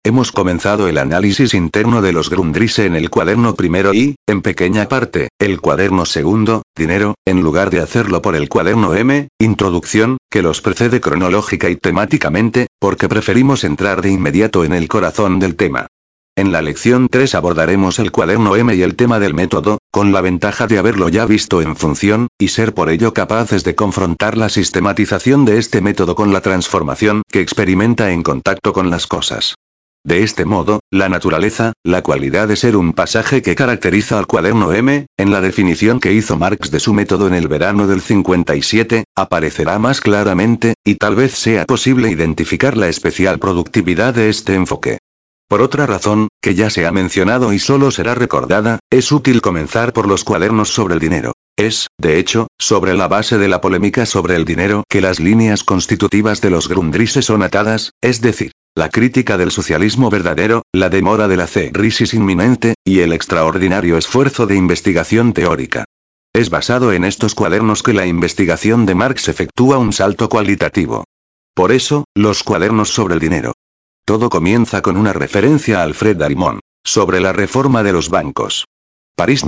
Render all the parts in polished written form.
Hemos comenzado el análisis interno de los Grundrisse en el cuaderno primero y, en pequeña parte, el cuaderno segundo, dinero, en lugar de hacerlo por el cuaderno M, introducción, que los precede cronológica y temáticamente, porque preferimos entrar de inmediato en el corazón del tema. En la lección 3 abordaremos el cuaderno M y el tema del método, con la ventaja de haberlo ya visto en función, y ser por ello capaces de confrontar la sistematización de este método con la transformación que experimenta en contacto con las cosas. De este modo, la naturaleza, la cualidad de ser un pasaje que caracteriza al cuaderno M, en la definición que hizo Marx de su método en el verano del 57, aparecerá más claramente, y tal vez sea posible identificar la especial productividad de este enfoque. Por otra razón, que ya se ha mencionado y solo será recordada, es útil comenzar por los cuadernos sobre el dinero. Es, de hecho, sobre la base de la polémica sobre el dinero que las líneas constitutivas de los Grundrisse son atadas, es decir, la crítica del socialismo verdadero, la demora de la crisis inminente, y el extraordinario esfuerzo de investigación teórica. Es basado en estos cuadernos que la investigación de Marx efectúa un salto cualitativo. Por eso, los cuadernos sobre el dinero. Todo comienza con una referencia a Alfred Arimont, sobre la reforma de los bancos. París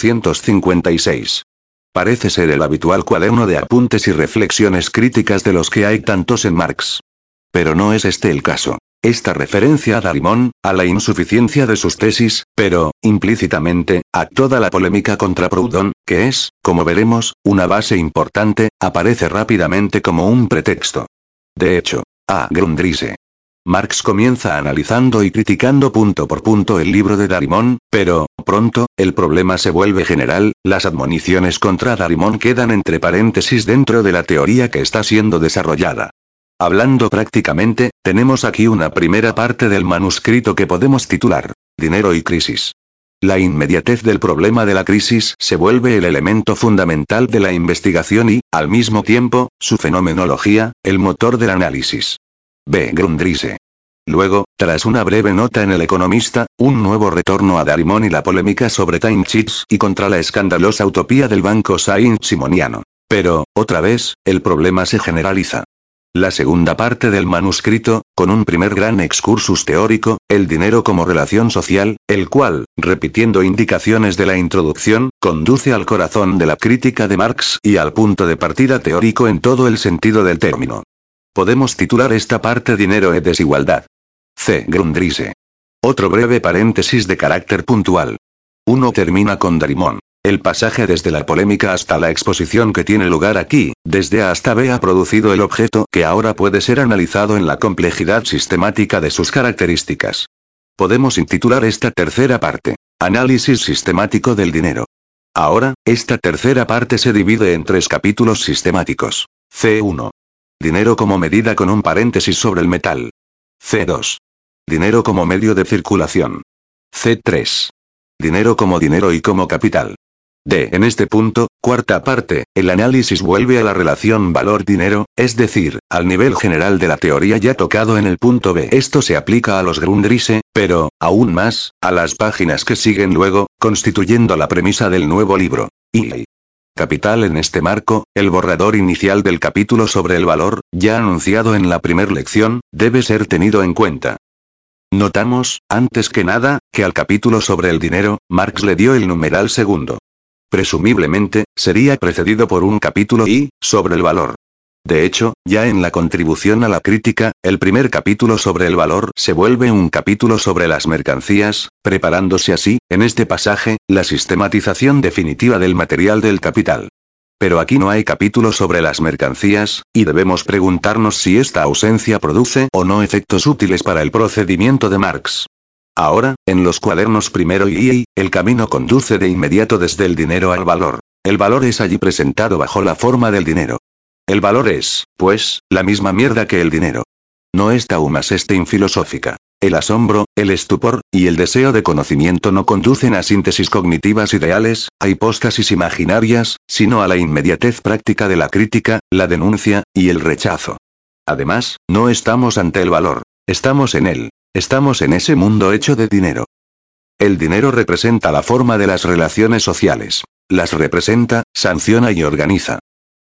1856. Parece ser el habitual cuaderno de apuntes y reflexiones críticas de los que hay tantos en Marx. Pero no es este el caso. Esta referencia a Arimont, a la insuficiencia de sus tesis, pero, implícitamente, a toda la polémica contra Proudhon, que es, como veremos, una base importante, aparece rápidamente como un pretexto. De hecho, a Grundrisse. Marx comienza analizando y criticando punto por punto el libro de Arimont, pero, pronto, el problema se vuelve general, las admoniciones contra Arimont quedan entre paréntesis dentro de la teoría que está siendo desarrollada. Hablando prácticamente, tenemos aquí una primera parte del manuscrito que podemos titular, Dinero y crisis. La inmediatez del problema de la crisis se vuelve el elemento fundamental de la investigación y, al mismo tiempo, su fenomenología, el motor del análisis. B. Grundrisse. Luego, tras una breve nota en El Economista, un nuevo retorno a Arimont y la polémica sobre time sheets y contra la escandalosa utopía del banco Saint-Simoniano. Pero, otra vez, el problema se generaliza. La segunda parte del manuscrito, con un primer gran excursus teórico, el dinero como relación social, el cual, repitiendo indicaciones de la introducción, conduce al corazón de la crítica de Marx y al punto de partida teórico en todo el sentido del término. Podemos titular esta parte Dinero e desigualdad. C. Grundrisse. Otro breve paréntesis de carácter puntual. Uno termina con Arimont. El pasaje desde la polémica hasta la exposición que tiene lugar aquí, desde A hasta B ha producido el objeto que ahora puede ser analizado en la complejidad sistemática de sus características. Podemos intitular esta tercera parte, Análisis sistemático del dinero. Ahora, esta tercera parte se divide en 3 capítulos sistemáticos. C1. Dinero como medida con un paréntesis sobre el metal. C2. Dinero como medio de circulación. C3. Dinero como dinero y como capital. D. En este punto, cuarta parte, el análisis vuelve a la relación valor-dinero, es decir, al nivel general de la teoría ya tocado en el punto B. Esto se aplica a los Grundrisse, pero, aún más, a las páginas que siguen luego, constituyendo la premisa del nuevo libro. Y capital en este marco, el borrador inicial del capítulo sobre el valor, ya anunciado en la primer lección, debe ser tenido en cuenta. Notamos, antes que nada, que al capítulo sobre el dinero, Marx le dio el numeral segundo. Presumiblemente, sería precedido por un capítulo I, sobre el valor. De hecho, ya en la contribución a la crítica, el primer capítulo sobre el valor se vuelve un capítulo sobre las mercancías, preparándose así, en este pasaje, la sistematización definitiva del material del capital. Pero aquí no hay capítulo sobre las mercancías, y debemos preguntarnos si esta ausencia produce o no efectos útiles para el procedimiento de Marx. Ahora, en los cuadernos primero y I, el camino conduce de inmediato desde el dinero al valor. El valor es allí presentado bajo la forma del dinero. El valor es, pues, la misma mierda que el dinero. No es taumas filosófica. El asombro, el estupor, y el deseo de conocimiento no conducen a síntesis cognitivas ideales, a hipóstasis imaginarias, sino a la inmediatez práctica de la crítica, la denuncia, y el rechazo. Además, no estamos ante el valor. Estamos en él. Estamos en ese mundo hecho de dinero. El dinero representa la forma de las relaciones sociales. Las representa, sanciona y organiza.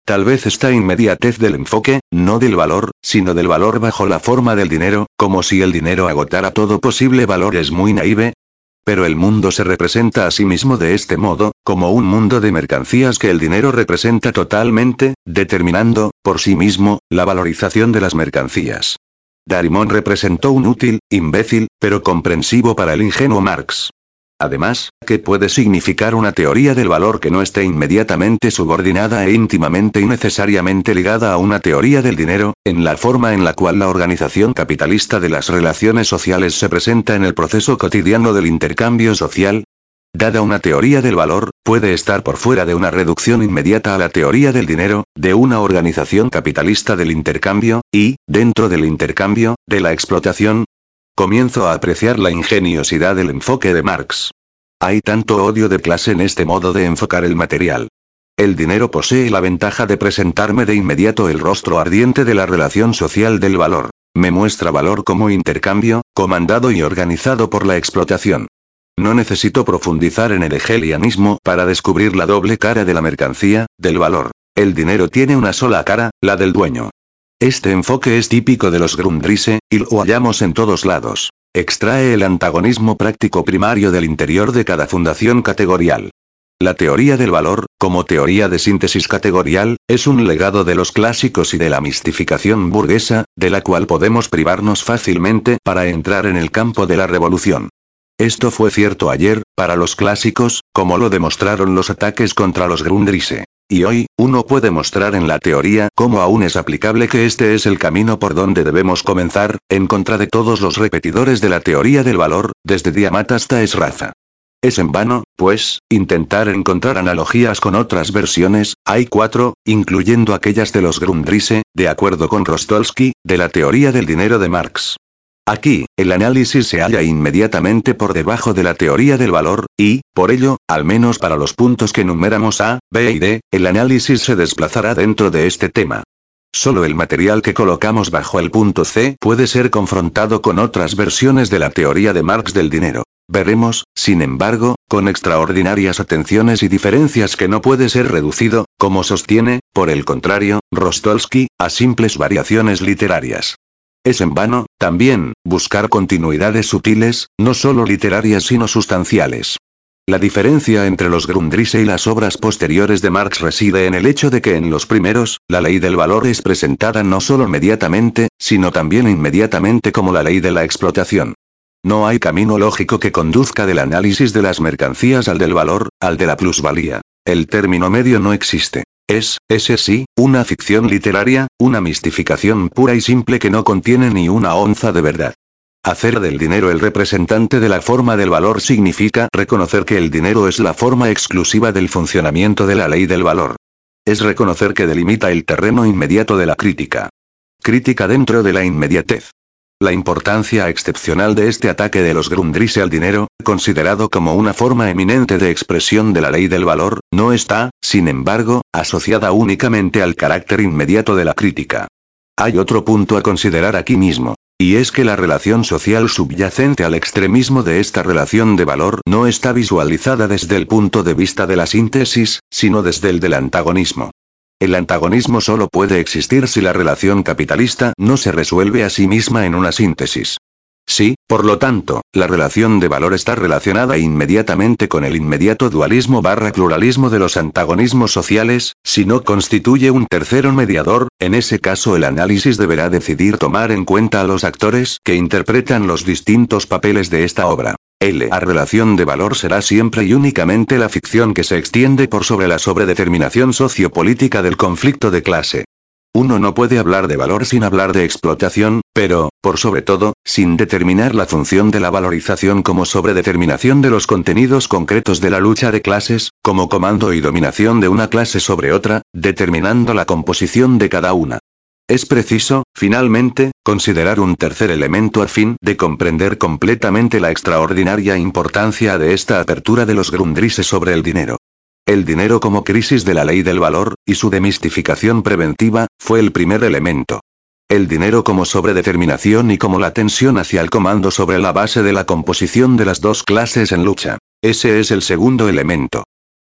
Tal vez esta inmediatez del enfoque, no del valor, sino del valor bajo la forma del dinero, como si el dinero agotara todo posible valor, es muy naive. Pero el mundo se representa a sí mismo de este modo, como un mundo de mercancías que el dinero representa totalmente, determinando, por sí mismo, la valorización de las mercancías. Darimon representó un útil, imbécil, pero comprensivo para el ingenuo Marx. Además, ¿qué puede significar una teoría del valor que no esté inmediatamente subordinada e íntimamente y necesariamente ligada a una teoría del dinero, en la forma en la cual la organización capitalista de las relaciones sociales se presenta en el proceso cotidiano del intercambio social? Dada una teoría del valor, puede estar por fuera de una reducción inmediata a la teoría del dinero, de una organización capitalista del intercambio, y, dentro del intercambio, de la explotación. Comienzo a apreciar la ingeniosidad del enfoque de Marx. Hay tanto odio de clase en este modo de enfocar el material. El dinero posee la ventaja de presentarme de inmediato el rostro ardiente de la relación social del valor. Me muestra valor como intercambio, comandado y organizado por la explotación. No necesito profundizar en el hegelianismo para descubrir la doble cara de la mercancía, del valor. El dinero tiene una sola cara, la del dueño. Este enfoque es típico de los Grundrisse, y lo hallamos en todos lados. Extrae el antagonismo práctico primario del interior de cada fundación categorial. La teoría del valor, como teoría de síntesis categorial, es un legado de los clásicos y de la mistificación burguesa, de la cual podemos privarnos fácilmente para entrar en el campo de la revolución. Esto fue cierto ayer, para los clásicos, como lo demostraron los ataques contra los Grundrisse. Y hoy, uno puede mostrar en la teoría cómo aún es aplicable que este es el camino por donde debemos comenzar, en contra de todos los repetidores de la teoría del valor, desde Diamat hasta Sraza. Es en vano, pues, intentar encontrar analogías con otras versiones, hay 4, incluyendo aquellas de los Grundrisse, de acuerdo con Rostolsky, de la teoría del dinero de Marx. Aquí, el análisis se halla inmediatamente por debajo de la teoría del valor, y, por ello, al menos para los puntos que numeramos A, B y D, el análisis se desplazará dentro de este tema. Solo el material que colocamos bajo el punto C puede ser confrontado con otras versiones de la teoría de Marx del dinero. Veremos, sin embargo, con extraordinarias atenciones y diferencias que no puede ser reducido, como sostiene, por el contrario, Rostolsky, a simples variaciones literarias. Es en vano, también, buscar continuidades sutiles, no solo literarias sino sustanciales. La diferencia entre los Grundrisse y las obras posteriores de Marx reside en el hecho de que en los primeros, la ley del valor es presentada no solo mediatamente, sino también inmediatamente como la ley de la explotación. No hay camino lógico que conduzca del análisis de las mercancías al del valor, al de la plusvalía. El término medio no existe. Es, ese sí, una ficción literaria, una mistificación pura y simple que no contiene ni una onza de verdad. Hacer del dinero el representante de la forma del valor significa reconocer que el dinero es la forma exclusiva del funcionamiento de la ley del valor. Es reconocer que delimita el terreno inmediato de la crítica. Crítica dentro de la inmediatez. La importancia excepcional de este ataque de los Grundrisse al dinero, considerado como una forma eminente de expresión de la ley del valor, no está, sin embargo, asociada únicamente al carácter inmediato de la crítica. Hay otro punto a considerar aquí mismo. Y es que la relación social subyacente al extremismo de esta relación de valor no está visualizada desde el punto de vista de la síntesis, sino desde el del antagonismo. El antagonismo solo puede existir si la relación capitalista no se resuelve a sí misma en una síntesis. Si, por lo tanto, la relación de valor está relacionada inmediatamente con el inmediato dualismo/pluralismo de los antagonismos sociales, si no constituye un tercero mediador, en ese caso el análisis deberá decidir tomar en cuenta a los actores que interpretan los distintos papeles de esta obra. La relación de valor será siempre y únicamente la ficción que se extiende por sobre la sobredeterminación sociopolítica del conflicto de clase. Uno no puede hablar de valor sin hablar de explotación, pero, por sobre todo, sin determinar la función de la valorización como sobredeterminación de los contenidos concretos de la lucha de clases, como comando y dominación de una clase sobre otra, determinando la composición de cada una. Es preciso, finalmente, considerar un tercer elemento a fin de comprender completamente la extraordinaria importancia de esta apertura de los Grundrisse sobre el dinero. El dinero como crisis de la ley del valor, y su demistificación preventiva, fue el primer elemento. El dinero como sobredeterminación y como la tensión hacia el comando sobre la base de la composición de las dos clases en lucha. Ese es el segundo elemento.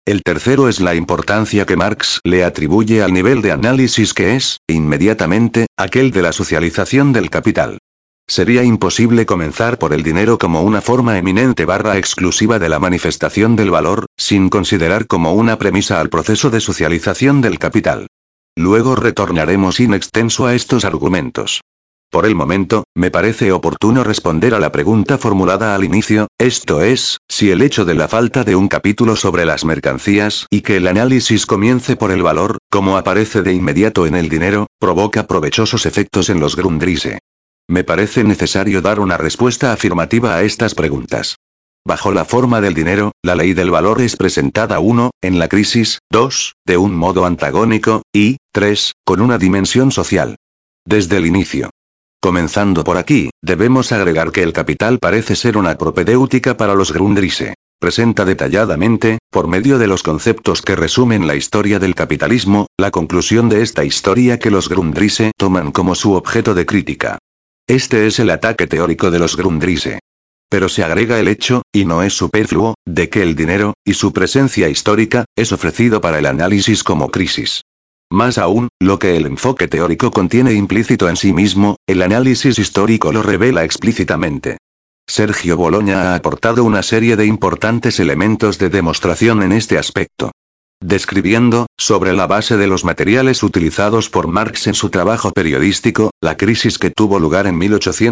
El tercero es la importancia que Marx le atribuye al nivel de análisis que es, inmediatamente, aquel de la socialización del capital. Sería imposible comenzar por el dinero como una forma eminente / exclusiva de la manifestación del valor, sin considerar como una premisa al proceso de socialización del capital. Luego retornaremos in extenso a estos argumentos. Por el momento, me parece oportuno responder a la pregunta formulada al inicio, esto es, si el hecho de la falta de un capítulo sobre las mercancías y que el análisis comience por el valor, como aparece de inmediato en el dinero, provoca provechosos efectos en los Grundrisse. Me parece necesario dar una respuesta afirmativa a estas preguntas. Bajo la forma del dinero, la ley del valor es presentada 1, en la crisis, 2, de un modo antagónico, y 3, con una dimensión social. Desde el inicio. Comenzando por aquí, debemos agregar que el capital parece ser una propedéutica para los Grundrisse. Presenta detalladamente, por medio de los conceptos que resumen la historia del capitalismo, la conclusión de esta historia que los Grundrisse toman como su objeto de crítica. Este es el ataque teórico de los Grundrisse. Pero se agrega el hecho, y no es superfluo, de que el dinero, y su presencia histórica, es ofrecido para el análisis como crisis. Más aún, lo que el enfoque teórico contiene implícito en sí mismo, el análisis histórico lo revela explícitamente. Sergio Bologna ha aportado una serie de importantes elementos de demostración en este aspecto. Describiendo, sobre la base de los materiales utilizados por Marx en su trabajo periodístico, la crisis que tuvo lugar en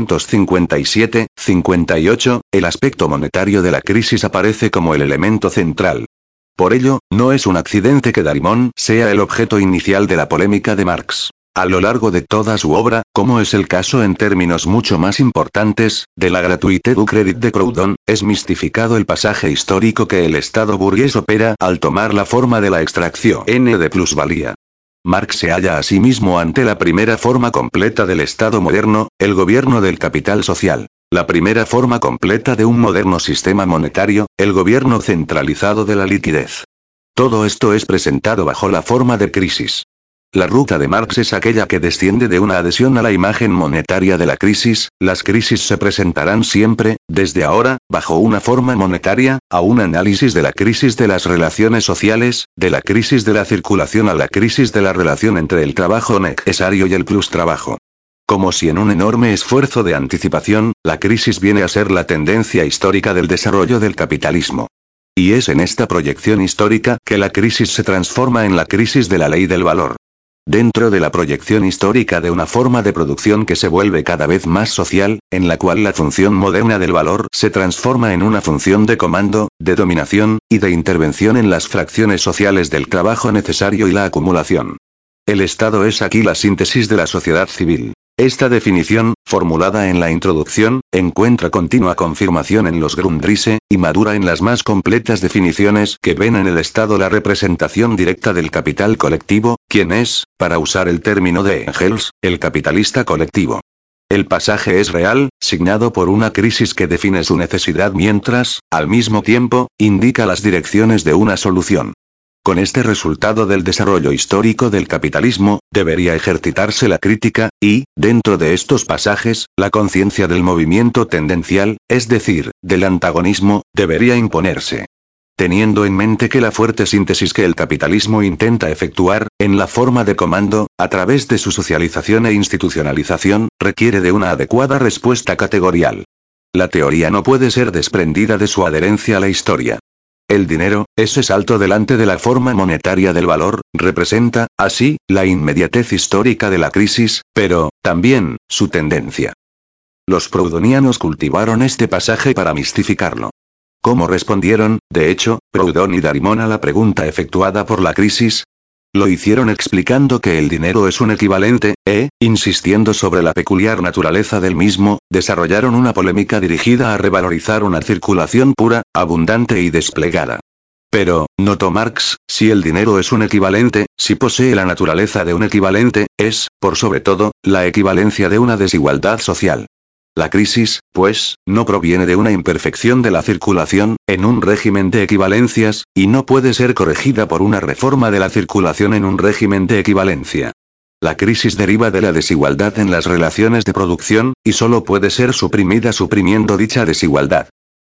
1857-58, el aspecto monetario de la crisis aparece como el elemento central. Por ello, no es un accidente que Darimon sea el objeto inicial de la polémica de Marx. A lo largo de toda su obra, como es el caso en términos mucho más importantes, de la gratuité du crédit de Proudhon, es mistificado el pasaje histórico que el Estado burgués opera al tomar la forma de la extracción de plusvalía. Marx se halla a sí mismo ante la primera forma completa del Estado moderno, el gobierno del capital social. La primera forma completa de un moderno sistema monetario, el gobierno centralizado de la liquidez. Todo esto es presentado bajo la forma de crisis. La ruta de Marx es aquella que desciende de una adhesión a la imagen monetaria de la crisis, las crisis se presentarán siempre, desde ahora, bajo una forma monetaria, a un análisis de la crisis de las relaciones sociales, de la crisis de la circulación a la crisis de la relación entre el trabajo necesario y el plus trabajo. Como si en un enorme esfuerzo de anticipación, la crisis viene a ser la tendencia histórica del desarrollo del capitalismo. Y es en esta proyección histórica que la crisis se transforma en la crisis de la ley del valor. Dentro de la proyección histórica de una forma de producción que se vuelve cada vez más social, en la cual la función moderna del valor se transforma en una función de comando, de dominación, y de intervención en las fracciones sociales del trabajo necesario y la acumulación. El Estado es aquí la síntesis de la sociedad civil. Esta definición, formulada en la introducción, encuentra continua confirmación en los Grundrisse, y madura en las más completas definiciones que ven en el Estado la representación directa del capital colectivo, quien es, para usar el término de Engels, el capitalista colectivo. El pasaje es real, signado por una crisis que define su necesidad mientras, al mismo tiempo, indica las direcciones de una solución. Con este resultado del desarrollo histórico del capitalismo, debería ejercitarse la crítica, y, dentro de estos pasajes, la conciencia del movimiento tendencial, es decir, del antagonismo, debería imponerse. Teniendo en mente que la fuerte síntesis que el capitalismo intenta efectuar, en la forma de comando, a través de su socialización e institucionalización, requiere de una adecuada respuesta categorial. La teoría no puede ser desprendida de su adherencia a la historia. El dinero, ese salto delante de la forma monetaria del valor, representa, así, la inmediatez histórica de la crisis, pero, también, su tendencia. Los proudhonianos cultivaron este pasaje para mistificarlo. ¿Cómo respondieron, de hecho, Proudhon y Darimon a la pregunta efectuada por la crisis? Lo hicieron explicando que el dinero es un equivalente, insistiendo sobre la peculiar naturaleza del mismo, desarrollaron una polémica dirigida a revalorizar una circulación pura, abundante y desplegada. Pero, notó Marx, si el dinero es un equivalente, si posee la naturaleza de un equivalente, es, por sobre todo, la equivalencia de una desigualdad social. La crisis, pues, no proviene de una imperfección de la circulación, en un régimen de equivalencias, y no puede ser corregida por una reforma de la circulación en un régimen de equivalencia. La crisis deriva de la desigualdad en las relaciones de producción, y solo puede ser suprimida suprimiendo dicha desigualdad.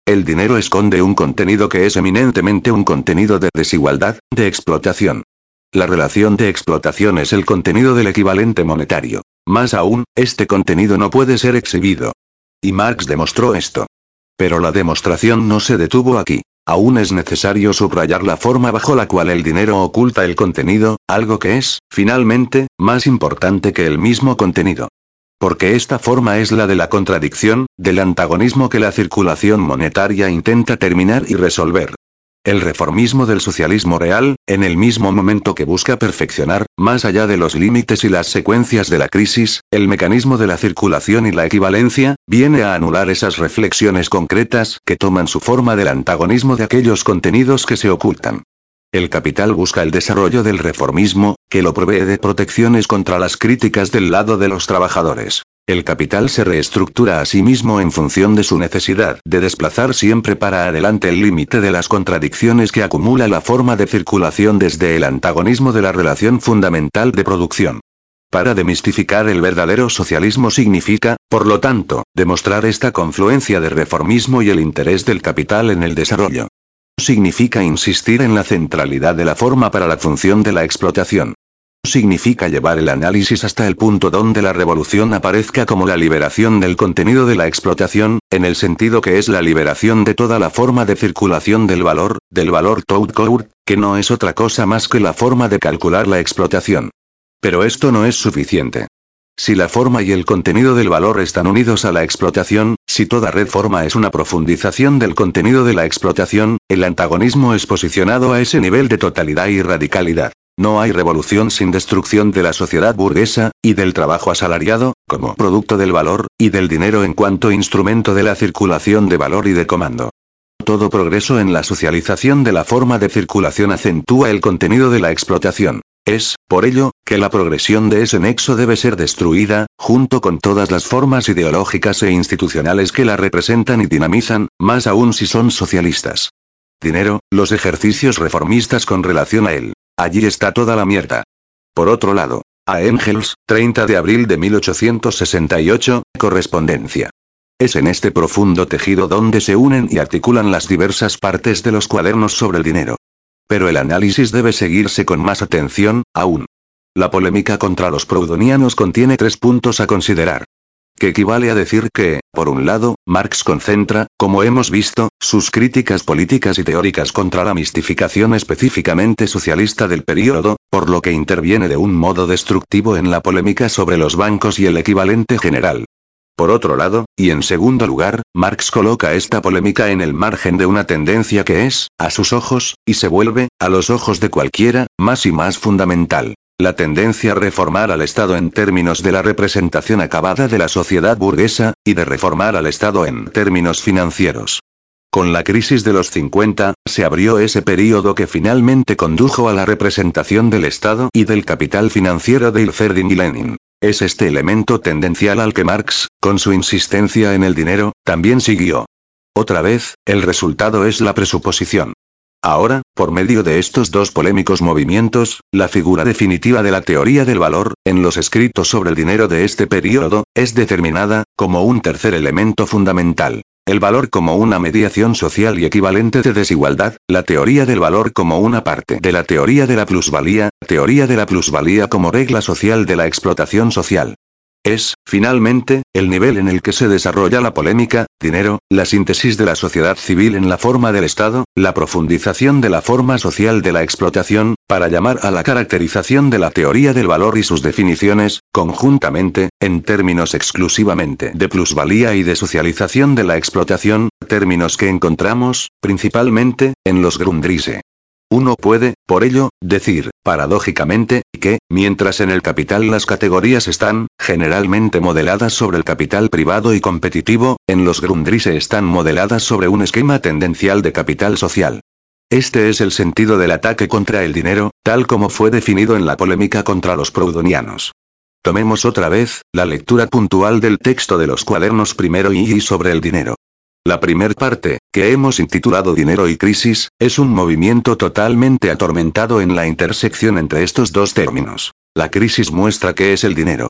el dinero esconde un contenido que es eminentemente un contenido de desigualdad, de explotación. La relación de explotación es el contenido del equivalente monetario. Más aún, este contenido no puede ser exhibido. Y Marx demostró esto. Pero la demostración no se detuvo aquí. Aún es necesario subrayar la forma bajo la cual el dinero oculta el contenido, algo que es, finalmente, más importante que el mismo contenido. Porque esta forma es la de la contradicción, del antagonismo que la circulación monetaria intenta terminar y resolver. El reformismo del socialismo real, en el mismo momento que busca perfeccionar, más allá de los límites y las secuencias de la crisis, el mecanismo de la circulación y la equivalencia, viene a anular esas reflexiones concretas que toman su forma del antagonismo de aquellos contenidos que se ocultan. El capital busca el desarrollo del reformismo, que lo provee de protecciones contra las críticas del lado de los trabajadores. El capital se reestructura a sí mismo en función de su necesidad de desplazar siempre para adelante el límite de las contradicciones que acumula la forma de circulación desde el antagonismo de la relación fundamental de producción. Para demistificar el verdadero socialismo significa, por lo tanto, demostrar esta confluencia de reformismo y el interés del capital en el desarrollo. Significa insistir en la centralidad de la forma para la función de la explotación. Significa llevar el análisis hasta el punto donde la revolución aparezca como la liberación del contenido de la explotación, en el sentido que es la liberación de toda la forma de circulación del valor tout court, que no es otra cosa más que la forma de calcular la explotación. Pero esto no es suficiente. Si la forma y el contenido del valor están unidos a la explotación, si toda reforma es una profundización del contenido de la explotación, el antagonismo es posicionado a ese nivel de totalidad y radicalidad. No hay revolución sin destrucción de la sociedad burguesa, y del trabajo asalariado, como producto del valor, y del dinero en cuanto instrumento de la circulación de valor y de comando. Todo progreso en la socialización de la forma de circulación acentúa el contenido de la explotación. Es, por ello, que la progresión de ese nexo debe ser destruida, junto con todas las formas ideológicas e institucionales que la representan y dinamizan, más aún si son socialistas. Dinero, los ejercicios reformistas con relación a él. Allí está toda la mierda. Por otro lado, a Engels, 30 de abril de 1868, correspondencia. Es en este profundo tejido donde se unen y articulan las diversas partes de los cuadernos sobre el dinero. Pero el análisis debe seguirse con más atención, aún. La polémica contra los proudhonianos contiene 3 puntos a considerar. Que equivale a decir que, por un lado, Marx concentra, como hemos visto, sus críticas políticas y teóricas contra la mistificación específicamente socialista del período, por lo que interviene de un modo destructivo en la polémica sobre los bancos y el equivalente general. Por otro lado, y en segundo lugar, Marx coloca esta polémica en el margen de una tendencia que es, a sus ojos, y se vuelve, a los ojos de cualquiera, más y más fundamental. La tendencia a reformar al Estado en términos de la representación acabada de la sociedad burguesa, y de reformar al Estado en términos financieros. Con la crisis de los 50, se abrió ese período que finalmente condujo a la representación del Estado y del capital financiero de Yeltsin y Lenin. Es este elemento tendencial al que Marx, con su insistencia en el dinero, también siguió. Otra vez, el resultado es la presuposición. Ahora, por medio de estos dos polémicos movimientos, la figura definitiva de la teoría del valor, en los escritos sobre el dinero de este período, es determinada, como un tercer elemento fundamental. El valor como una mediación social y equivalente de desigualdad, la teoría del valor como una parte de la teoría de la plusvalía como regla social de la explotación social. Es, finalmente, el nivel en el que se desarrolla la polémica, dinero, la síntesis de la sociedad civil en la forma del Estado, la profundización de la forma social de la explotación, para llamar a la caracterización de la teoría del valor y sus definiciones, conjuntamente, en términos exclusivamente de plusvalía y de socialización de la explotación, términos que encontramos, principalmente, en los Grundrisse. Uno puede, por ello, decir, paradójicamente, que, mientras en el capital las categorías están, generalmente modeladas sobre el capital privado y competitivo, en los Grundrisse están modeladas sobre un esquema tendencial de capital social. Este es el sentido del ataque contra el dinero, tal como fue definido en la polémica contra los proudhonianos. Tomemos otra vez, la lectura puntual del texto de los cuadernos primero y sobre el dinero. La primer parte, que hemos intitulado Dinero y Crisis, es un movimiento totalmente atormentado en la intersección entre estos dos términos. La crisis muestra qué es el dinero.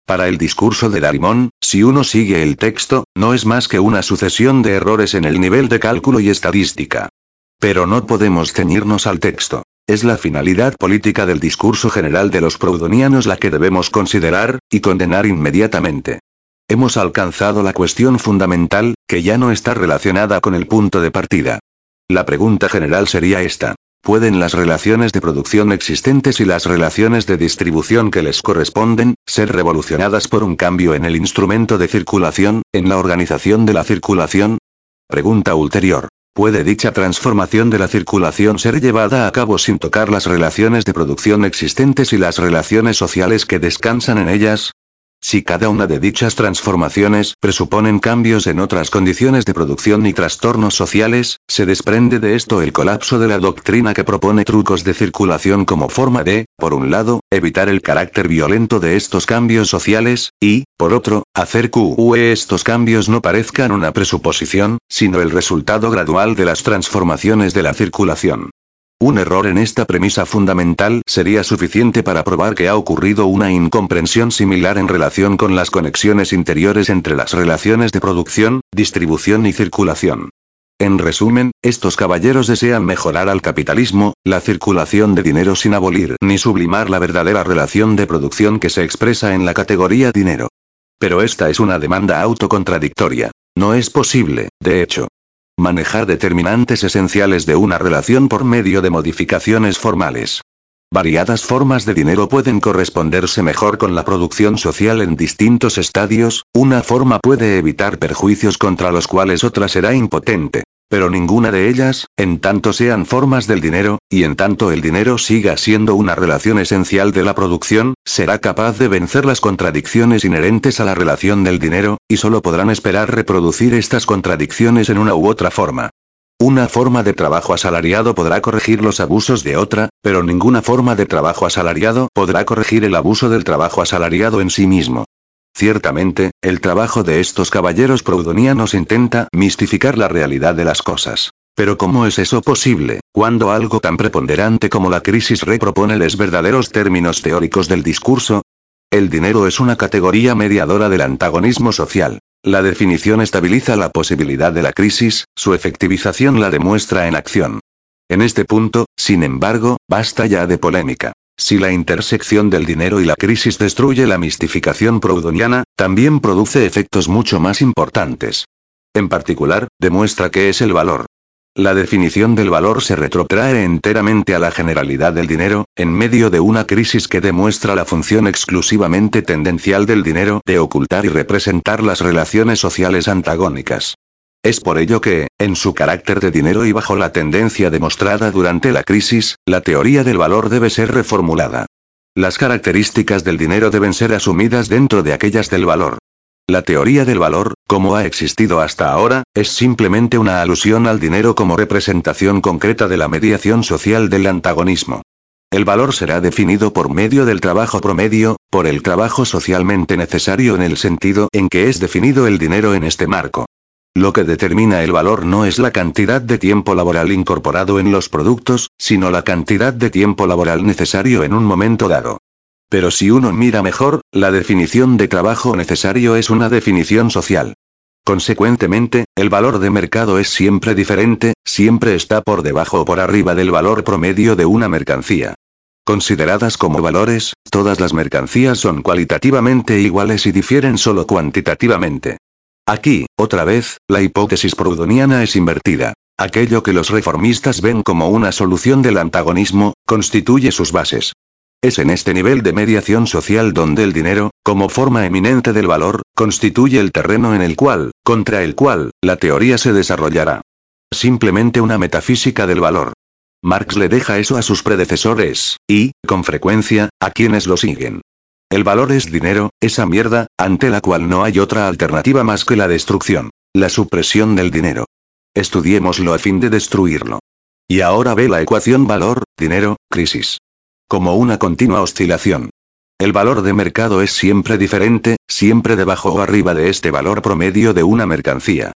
Para el discurso de Darimon, si uno sigue el texto, no es más que una sucesión de errores en el nivel de cálculo y estadística. Pero no podemos ceñirnos al texto. Es la finalidad política del discurso general de los proudhonianos la que debemos considerar, y condenar inmediatamente. Hemos alcanzado la cuestión fundamental, que ya no está relacionada con el punto de partida. La pregunta general sería esta. ¿Pueden las relaciones de producción existentes y las relaciones de distribución que les corresponden, ser revolucionadas por un cambio en el instrumento de circulación, en la organización de la circulación? Pregunta ulterior. ¿Puede dicha transformación de la circulación ser llevada a cabo sin tocar las relaciones de producción existentes y las relaciones sociales que descansan en ellas? Si cada una de dichas transformaciones presuponen cambios en otras condiciones de producción y trastornos sociales, se desprende de esto el colapso de la doctrina que propone trucos de circulación como forma de, por un lado, evitar el carácter violento de estos cambios sociales, y, por otro, hacer que estos cambios no parezcan una presuposición, sino el resultado gradual de las transformaciones de la circulación. Un error en esta premisa fundamental sería suficiente para probar que ha ocurrido una incomprensión similar en relación con las conexiones interiores entre las relaciones de producción, distribución y circulación. En resumen, estos caballeros desean mejorar al capitalismo, la circulación de dinero sin abolir ni sublimar la verdadera relación de producción que se expresa en la categoría dinero. Pero esta es una demanda autocontradictoria. No es posible, de hecho, manejar determinantes esenciales de una relación por medio de modificaciones formales. Variadas formas de dinero pueden corresponderse mejor con la producción social en distintos estadios, una forma puede evitar perjuicios contra los cuales otra será impotente. Pero ninguna de ellas, en tanto sean formas del dinero, y en tanto el dinero siga siendo una relación esencial de la producción, será capaz de vencer las contradicciones inherentes a la relación del dinero, y solo podrán esperar reproducir estas contradicciones en una u otra forma. Una forma de trabajo asalariado podrá corregir los abusos de otra, pero ninguna forma de trabajo asalariado podrá corregir el abuso del trabajo asalariado en sí mismo. Ciertamente, el trabajo de estos caballeros proudhonianos intenta mistificar la realidad de las cosas. Pero ¿cómo es eso posible, cuando algo tan preponderante como la crisis repropone los verdaderos términos teóricos del discurso? El dinero es una categoría mediadora del antagonismo social. La definición estabiliza la posibilidad de la crisis, su efectivización la demuestra en acción. En este punto, sin embargo, basta ya de polémica. Si la intersección del dinero y la crisis destruye la mistificación proudhoniana, también produce efectos mucho más importantes. En particular, demuestra qué es el valor. La definición del valor se retrotrae enteramente a la generalidad del dinero, en medio de una crisis que demuestra la función exclusivamente tendencial del dinero de ocultar y representar las relaciones sociales antagónicas. Es por ello que, en su carácter de dinero y bajo la tendencia demostrada durante la crisis, la teoría del valor debe ser reformulada. Las características del dinero deben ser asumidas dentro de aquellas del valor. La teoría del valor, como ha existido hasta ahora, es simplemente una alusión al dinero como representación concreta de la mediación social del antagonismo. El valor será definido por medio del trabajo promedio, por el trabajo socialmente necesario en el sentido en que es definido el dinero en este marco. Lo que determina el valor no es la cantidad de tiempo laboral incorporado en los productos, sino la cantidad de tiempo laboral necesario en un momento dado. Pero si uno mira mejor, la definición de trabajo necesario es una definición social. Consecuentemente, el valor de mercado es siempre diferente, siempre está por debajo o por arriba del valor promedio de una mercancía. Consideradas como valores, todas las mercancías son cualitativamente iguales y difieren solo cuantitativamente. Aquí, otra vez, la hipótesis proudhoniana es invertida. Aquello que los reformistas ven como una solución del antagonismo, constituye sus bases. Es en este nivel de mediación social donde el dinero, como forma eminente del valor, constituye el terreno en el cual, contra el cual, la teoría se desarrollará. Simplemente una metafísica del valor. Marx le deja eso a sus predecesores, y, con frecuencia, a quienes lo siguen. El valor es dinero, esa mierda, ante la cual no hay otra alternativa más que la destrucción, la supresión del dinero. Estudiémoslo a fin de destruirlo. Y ahora ve la ecuación valor, dinero, crisis. Como una continua oscilación. El valor de mercado es siempre diferente, siempre debajo o arriba de este valor promedio de una mercancía.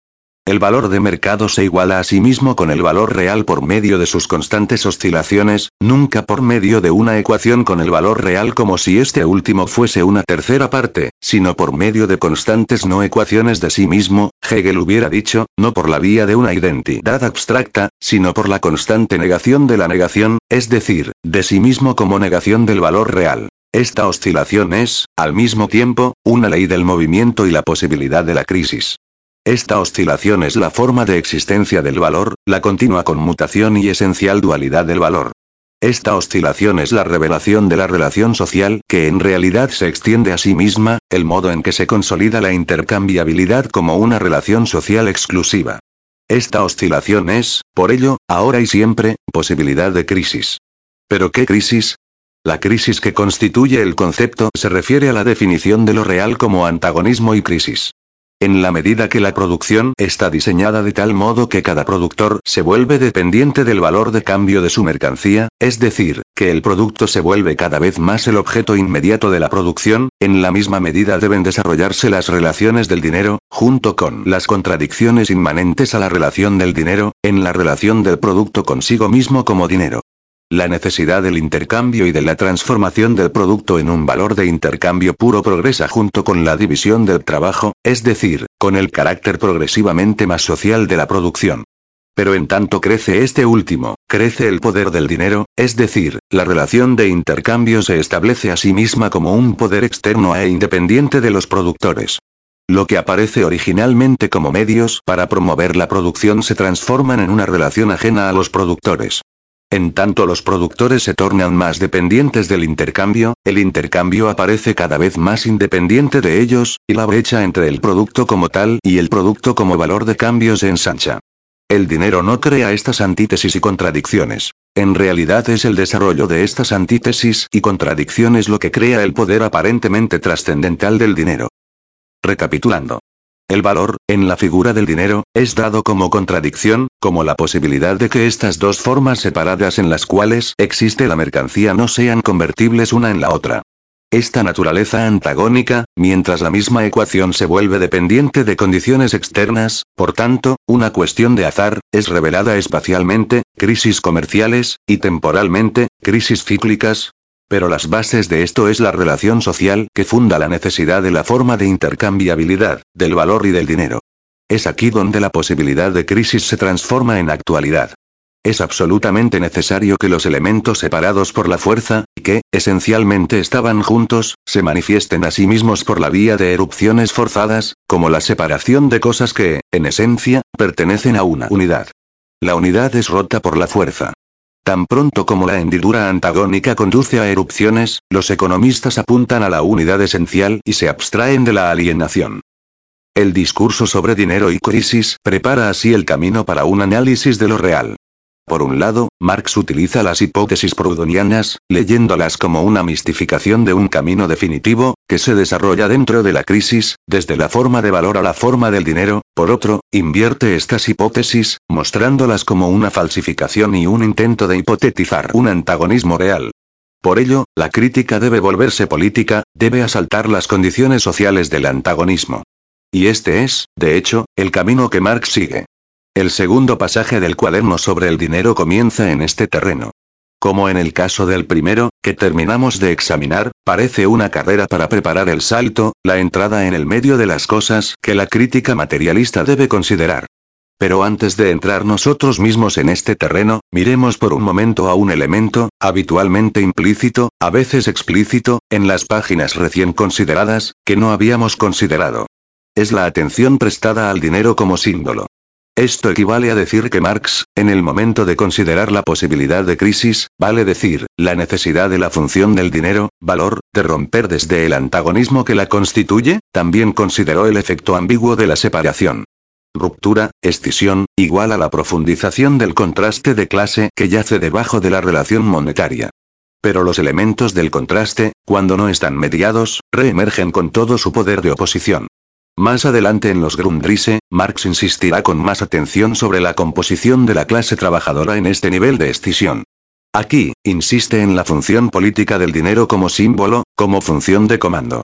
El valor de mercado se iguala a sí mismo con el valor real por medio de sus constantes oscilaciones, nunca por medio de una ecuación con el valor real como si este último fuese una tercera parte, sino por medio de constantes no ecuaciones de sí mismo, Hegel hubiera dicho, no por la vía de una identidad abstracta, sino por la constante negación de la negación, es decir, de sí mismo como negación del valor real. Esta oscilación es, al mismo tiempo, una ley del movimiento y la posibilidad de la crisis. Esta oscilación es la forma de existencia del valor, la continua conmutación y esencial dualidad del valor. Esta oscilación es la revelación de la relación social que en realidad se extiende a sí misma, el modo en que se consolida la intercambiabilidad como una relación social exclusiva. Esta oscilación es, por ello, ahora y siempre, posibilidad de crisis. ¿Pero qué crisis? La crisis que constituye el concepto se refiere a la definición de lo real como antagonismo y crisis. En la medida que la producción está diseñada de tal modo que cada productor se vuelve dependiente del valor de cambio de su mercancía, es decir, que el producto se vuelve cada vez más el objeto inmediato de la producción, en la misma medida deben desarrollarse las relaciones del dinero, junto con las contradicciones inmanentes a la relación del dinero, en la relación del producto consigo mismo como dinero. La necesidad del intercambio y de la transformación del producto en un valor de intercambio puro progresa junto con la división del trabajo, es decir, con el carácter progresivamente más social de la producción. Pero en tanto crece este último, crece el poder del dinero, es decir, la relación de intercambio se establece a sí misma como un poder externo e independiente de los productores. Lo que aparece originalmente como medios para promover la producción se transforman en una relación ajena a los productores. En tanto los productores se tornan más dependientes del intercambio, el intercambio aparece cada vez más independiente de ellos, y la brecha entre el producto como tal y el producto como valor de cambio se ensancha. El dinero no crea estas antítesis y contradicciones. En realidad es el desarrollo de estas antítesis y contradicciones lo que crea el poder aparentemente trascendental del dinero. Recapitulando. El valor, en la figura del dinero, es dado como contradicción, como la posibilidad de que estas dos formas separadas en las cuales existe la mercancía no sean convertibles una en la otra. Esta naturaleza antagónica, mientras la misma ecuación se vuelve dependiente de condiciones externas, por tanto, una cuestión de azar, es revelada espacialmente, crisis comerciales, y temporalmente, crisis cíclicas. Pero las bases de esto es la relación social que funda la necesidad de la forma de intercambiabilidad, del valor y del dinero. Es aquí donde la posibilidad de crisis se transforma en actualidad. Es absolutamente necesario que los elementos separados por la fuerza, que, esencialmente estaban juntos, se manifiesten a sí mismos por la vía de erupciones forzadas, como la separación de cosas que, en esencia, pertenecen a una unidad. La unidad es rota por la fuerza. Tan pronto como la hendidura antagónica conduce a erupciones, los economistas apuntan a la unidad esencial y se abstraen de la alienación. El discurso sobre dinero y crisis prepara así el camino para un análisis de lo real. Por un lado, Marx utiliza las hipótesis proudhonianas, leyéndolas como una mistificación de un camino definitivo, que se desarrolla dentro de la crisis, desde la forma de valor a la forma del dinero. Por otro, invierte estas hipótesis, mostrándolas como una falsificación y un intento de hipotetizar un antagonismo real. Por ello, la crítica debe volverse política, debe asaltar las condiciones sociales del antagonismo. Y este es, de hecho, el camino que Marx sigue. El segundo pasaje del cuaderno sobre el dinero comienza en este terreno. Como en el caso del primero, que terminamos de examinar, parece una carrera para preparar el salto, la entrada en el medio de las cosas que la crítica materialista debe considerar. Pero antes de entrar nosotros mismos en este terreno, miremos por un momento a un elemento, habitualmente implícito, a veces explícito, en las páginas recién consideradas, que no habíamos considerado. Es la atención prestada al dinero como símbolo. Esto equivale a decir que Marx, en el momento de considerar la posibilidad de crisis, vale decir, la necesidad de la función del dinero, valor, de romper desde el antagonismo que la constituye, también consideró el efecto ambiguo de la separación. Ruptura, escisión, igual a la profundización del contraste de clase que yace debajo de la relación monetaria. Pero los elementos del contraste, cuando no están mediados, reemergen con todo su poder de oposición. Más adelante en los Grundrisse, Marx insistirá con más atención sobre la composición de la clase trabajadora en este nivel de escisión. Aquí, insiste en la función política del dinero como símbolo, como función de comando.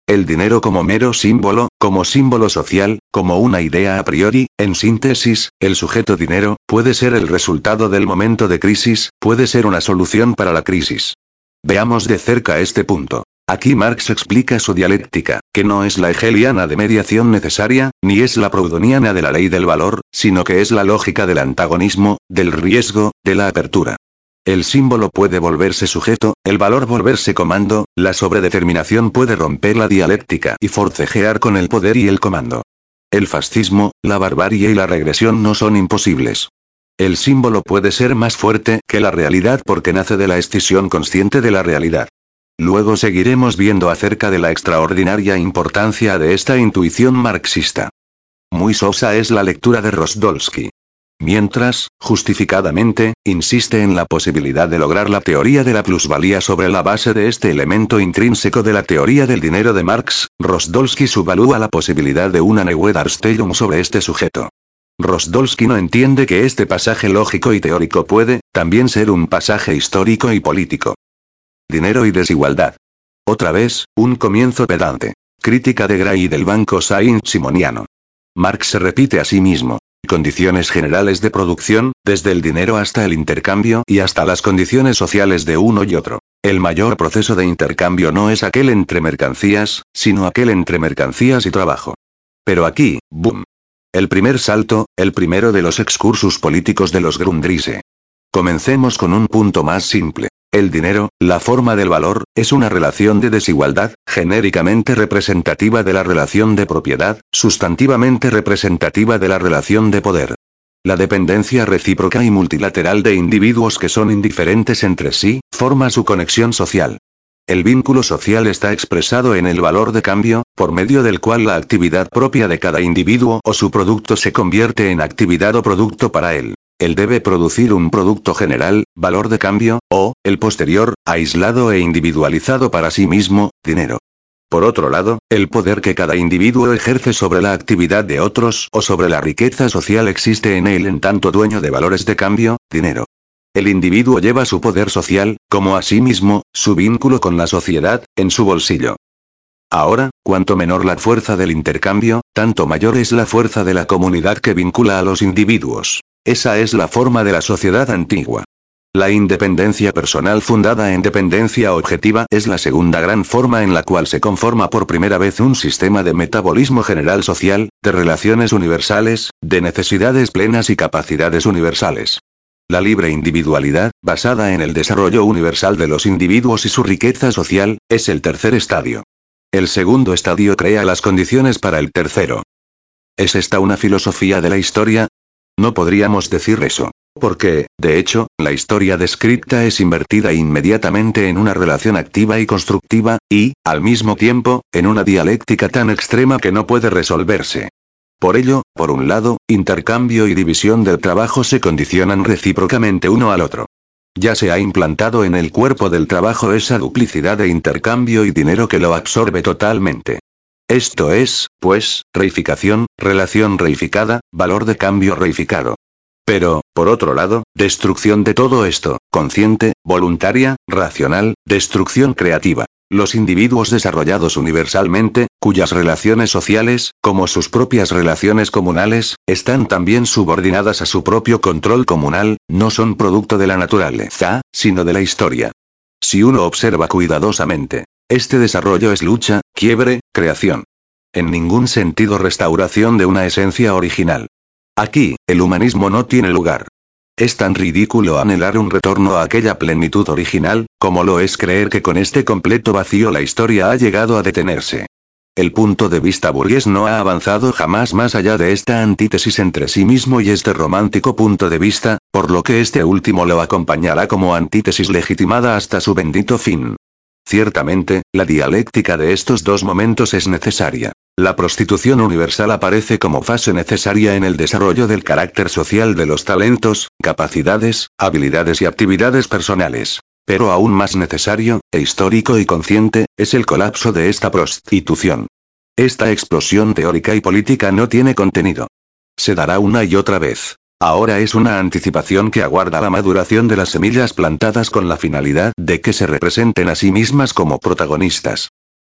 El dinero como mero símbolo, como símbolo social, como una idea a priori, en síntesis, el sujeto dinero, puede ser el resultado del momento de crisis, puede ser una solución para la crisis. Veamos de cerca este punto. Aquí Marx explica su dialéctica, que no es la hegeliana de mediación necesaria, ni es la proudhoniana de la ley del valor, sino que es la lógica del antagonismo, del riesgo, de la apertura. El símbolo puede volverse sujeto, el valor volverse comando, la sobredeterminación puede romper la dialéctica y forcejear con el poder y el comando. El fascismo, la barbarie y la regresión no son imposibles. El símbolo puede ser más fuerte que la realidad porque nace de la escisión consciente de la realidad. Luego seguiremos viendo acerca de la extraordinaria importancia de esta intuición marxista. Muy sosa es la lectura de Rosdolsky. Mientras, justificadamente, insiste en la posibilidad de lograr la teoría de la plusvalía sobre la base de este elemento intrínseco de la teoría del dinero de Marx, Rosdolsky subvalúa la posibilidad de una Neue Darstellung sobre este sujeto. Rosdolsky no entiende que este pasaje lógico y teórico puede, también ser un pasaje histórico y político. Dinero y desigualdad. Otra vez, un comienzo pedante. Crítica de Gray y del Banco Saint-Simoniano. Marx se repite a sí mismo. Condiciones generales de producción, desde el dinero hasta el intercambio y hasta las condiciones sociales de uno y otro. El mayor proceso de intercambio no es aquel entre mercancías, sino aquel entre mercancías y trabajo. Pero aquí, ¡boom! El primer salto, el primero de los excursus políticos de los Grundrisse. Comencemos con un punto más simple. El dinero, la forma del valor, es una relación de desigualdad, genéricamente representativa de la relación de propiedad, sustantivamente representativa de la relación de poder. La dependencia recíproca y multilateral de individuos que son indiferentes entre sí, forma su conexión social. El vínculo social está expresado en el valor de cambio, por medio del cual la actividad propia de cada individuo o su producto se convierte en actividad o producto para él. Él debe producir un producto general, valor de cambio, o, el posterior, aislado e individualizado para sí mismo, dinero. Por otro lado, el poder que cada individuo ejerce sobre la actividad de otros o sobre la riqueza social existe en él en tanto dueño de valores de cambio, dinero. El individuo lleva su poder social, como asimismo, su vínculo con la sociedad, en su bolsillo. Ahora, cuanto menor la fuerza del intercambio, tanto mayor es la fuerza de la comunidad que vincula a los individuos. Esa es la forma de la sociedad antigua. La independencia personal fundada en dependencia objetiva es la segunda gran forma en la cual se conforma por primera vez un sistema de metabolismo general social, de relaciones universales, de necesidades plenas y capacidades universales. La libre individualidad, basada en el desarrollo universal de los individuos y su riqueza social, es el tercer estadio. El segundo estadio crea las condiciones para el tercero. ¿Es esta una filosofía de la historia? No podríamos decir eso. Porque, de hecho, la historia descrita es invertida inmediatamente en una relación activa y constructiva, y, al mismo tiempo, en una dialéctica tan extrema que no puede resolverse. Por ello, por un lado, intercambio y división del trabajo se condicionan recíprocamente uno al otro. Ya se ha implantado en el cuerpo del trabajo esa duplicidad de intercambio y dinero que lo absorbe totalmente. Esto es, pues, reificación, relación reificada, valor de cambio reificado. Pero, por otro lado, destrucción de todo esto, consciente, voluntaria, racional, destrucción creativa. Los individuos desarrollados universalmente, cuyas relaciones sociales, como sus propias relaciones comunales, están también subordinadas a su propio control comunal, no son producto de la naturaleza, sino de la historia. Si uno observa cuidadosamente, este desarrollo es lucha, quiebre, creación. En ningún sentido restauración de una esencia original. Aquí, el humanismo no tiene lugar. Es tan ridículo anhelar un retorno a aquella plenitud original, como lo es creer que con este completo vacío la historia ha llegado a detenerse. El punto de vista burgués no ha avanzado jamás más allá de esta antítesis entre sí mismo y este romántico punto de vista, por lo que este último lo acompañará como antítesis legitimada hasta su bendito fin. Ciertamente, la dialéctica de estos dos momentos es necesaria. La prostitución universal aparece como fase necesaria en el desarrollo del carácter social de los talentos, capacidades, habilidades y actividades personales. Pero aún más necesario, e histórico y consciente, es el colapso de esta prostitución. Esta explosión teórica y política no tiene contenido. Se dará una y otra vez. Ahora es una anticipación que aguarda la maduración de las semillas plantadas con la finalidad de que se representen a sí mismas como protagonistas.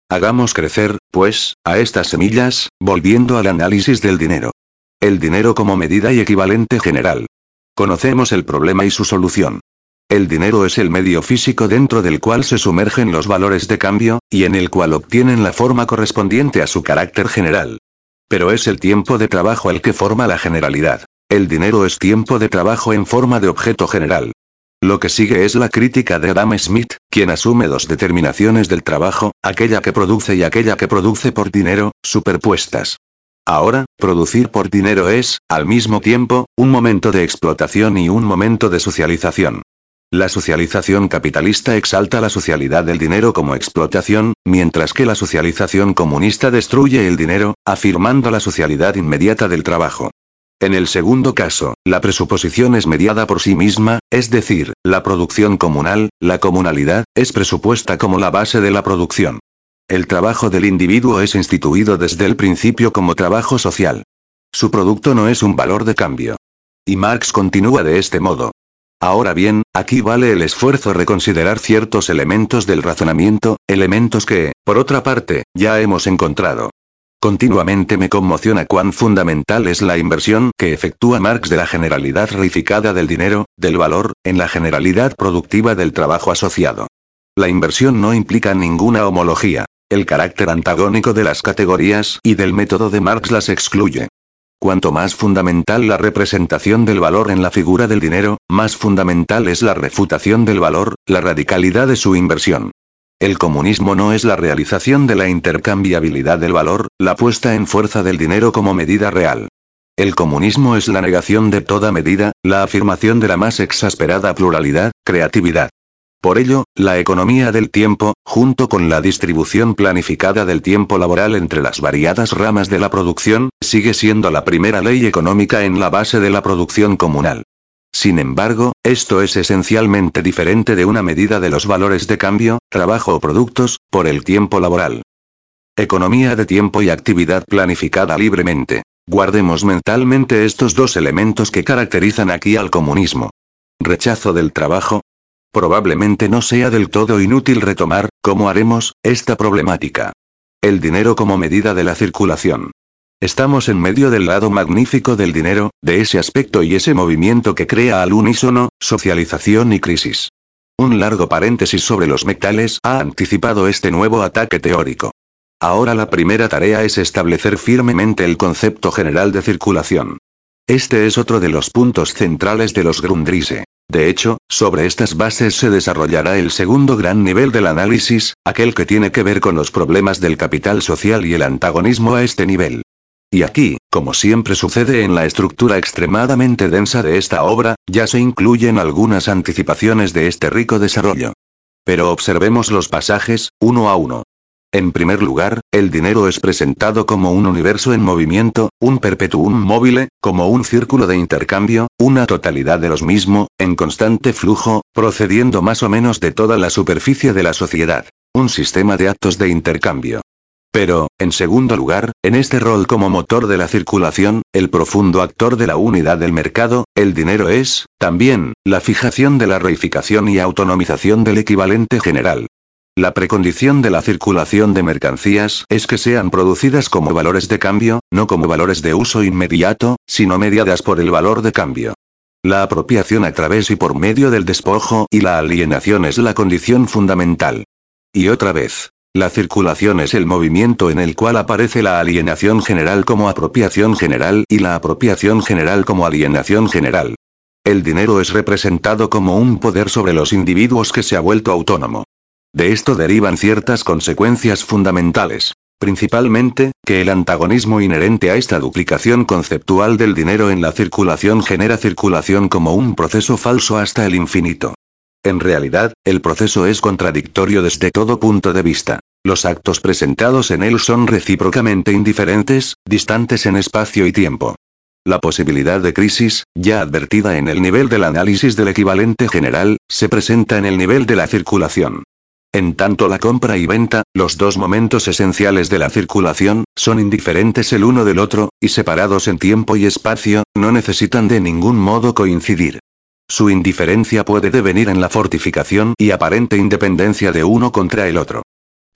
Hagamos crecer, pues, a estas semillas, volviendo al análisis del dinero. El dinero como medida y equivalente general. Conocemos el problema y su solución. El dinero es el medio físico dentro del cual se sumergen los valores de cambio, y en el cual obtienen la forma correspondiente a su carácter general. Pero es el tiempo de trabajo el que forma la generalidad. El dinero es tiempo de trabajo en forma de objeto general. Lo que sigue es la crítica de Adam Smith, quien asume dos determinaciones del trabajo, aquella que produce y aquella que produce por dinero, superpuestas. Ahora, producir por dinero es, al mismo tiempo, un momento de explotación y un momento de socialización. La socialización capitalista exalta la socialidad del dinero como explotación, mientras que la socialización comunista destruye el dinero, afirmando la socialidad inmediata del trabajo. En el segundo caso, la presuposición es mediada por sí misma, es decir, la producción comunal, la comunalidad, es presupuesta como la base de la producción. El trabajo del individuo es instituido desde el principio como trabajo social. Su producto no es un valor de cambio. Y Marx continúa de este modo. Ahora bien, aquí vale el esfuerzo reconsiderar ciertos elementos del razonamiento, elementos que, por otra parte, ya hemos encontrado. Continuamente me conmociona cuán fundamental es la inversión que efectúa Marx de la generalidad reificada del dinero, del valor, en la generalidad productiva del trabajo asociado. La inversión no implica ninguna homología. El carácter antagónico de las categorías y del método de Marx las excluye. Cuanto más fundamental la representación del valor en la figura del dinero, más fundamental es la refutación del valor, la radicalidad de su inversión. El comunismo no es la realización de la intercambiabilidad del valor, la puesta en fuerza del dinero como medida real. El comunismo es la negación de toda medida, la afirmación de la más exasperada pluralidad, creatividad. Por ello, la economía del tiempo, junto con la distribución planificada del tiempo laboral entre las variadas ramas de la producción, sigue siendo la primera ley económica en la base de la producción comunal. Sin embargo, esto es esencialmente diferente de una medida de los valores de cambio, trabajo o productos, por el tiempo laboral. Economía de tiempo y actividad planificada libremente. Guardemos mentalmente estos dos elementos que caracterizan aquí al comunismo. Rechazo del trabajo. Probablemente no sea del todo inútil retomar, como haremos, esta problemática. El dinero como medida de la circulación. Estamos en medio del lado magnífico del dinero, de ese aspecto y ese movimiento que crea al unísono, socialización y crisis. Un largo paréntesis sobre los metales ha anticipado este nuevo ataque teórico. Ahora la primera tarea es establecer firmemente el concepto general de circulación. Este es otro de los puntos centrales de los Grundrisse. De hecho, sobre estas bases se desarrollará el segundo gran nivel del análisis, aquel que tiene que ver con los problemas del capital social y el antagonismo a este nivel. Y aquí, como siempre sucede en la estructura extremadamente densa de esta obra, ya se incluyen algunas anticipaciones de este rico desarrollo. Pero observemos los pasajes, uno a uno. En primer lugar, el dinero es presentado como un universo en movimiento, un perpetuum mobile, como un círculo de intercambio, una totalidad de los mismos, en constante flujo, procediendo más o menos de toda la superficie de la sociedad. Un sistema de actos de intercambio. Pero, en segundo lugar, en este rol como motor de la circulación, el profundo actor de la unidad del mercado, el dinero es, también, la fijación de la reificación y autonomización del equivalente general. La precondición de la circulación de mercancías es que sean producidas como valores de cambio, no como valores de uso inmediato, sino mediadas por el valor de cambio. La apropiación a través y por medio del despojo y la alienación es la condición fundamental. Y otra vez, la circulación es el movimiento en el cual aparece la alienación general como apropiación general y la apropiación general como alienación general. El dinero es representado como un poder sobre los individuos que se ha vuelto autónomo. De esto derivan ciertas consecuencias fundamentales. Principalmente, que el antagonismo inherente a esta duplicación conceptual del dinero en la circulación genera circulación como un proceso falso hasta el infinito. En realidad, el proceso es contradictorio desde todo punto de vista. Los actos presentados en él son recíprocamente indiferentes, distantes en espacio y tiempo. La posibilidad de crisis, ya advertida en el nivel del análisis del equivalente general, se presenta en el nivel de la circulación. En tanto la compra y venta, los dos momentos esenciales de la circulación, son indiferentes el uno del otro, y separados en tiempo y espacio, no necesitan de ningún modo coincidir. Su indiferencia puede devenir en la fortificación y aparente independencia de uno contra el otro.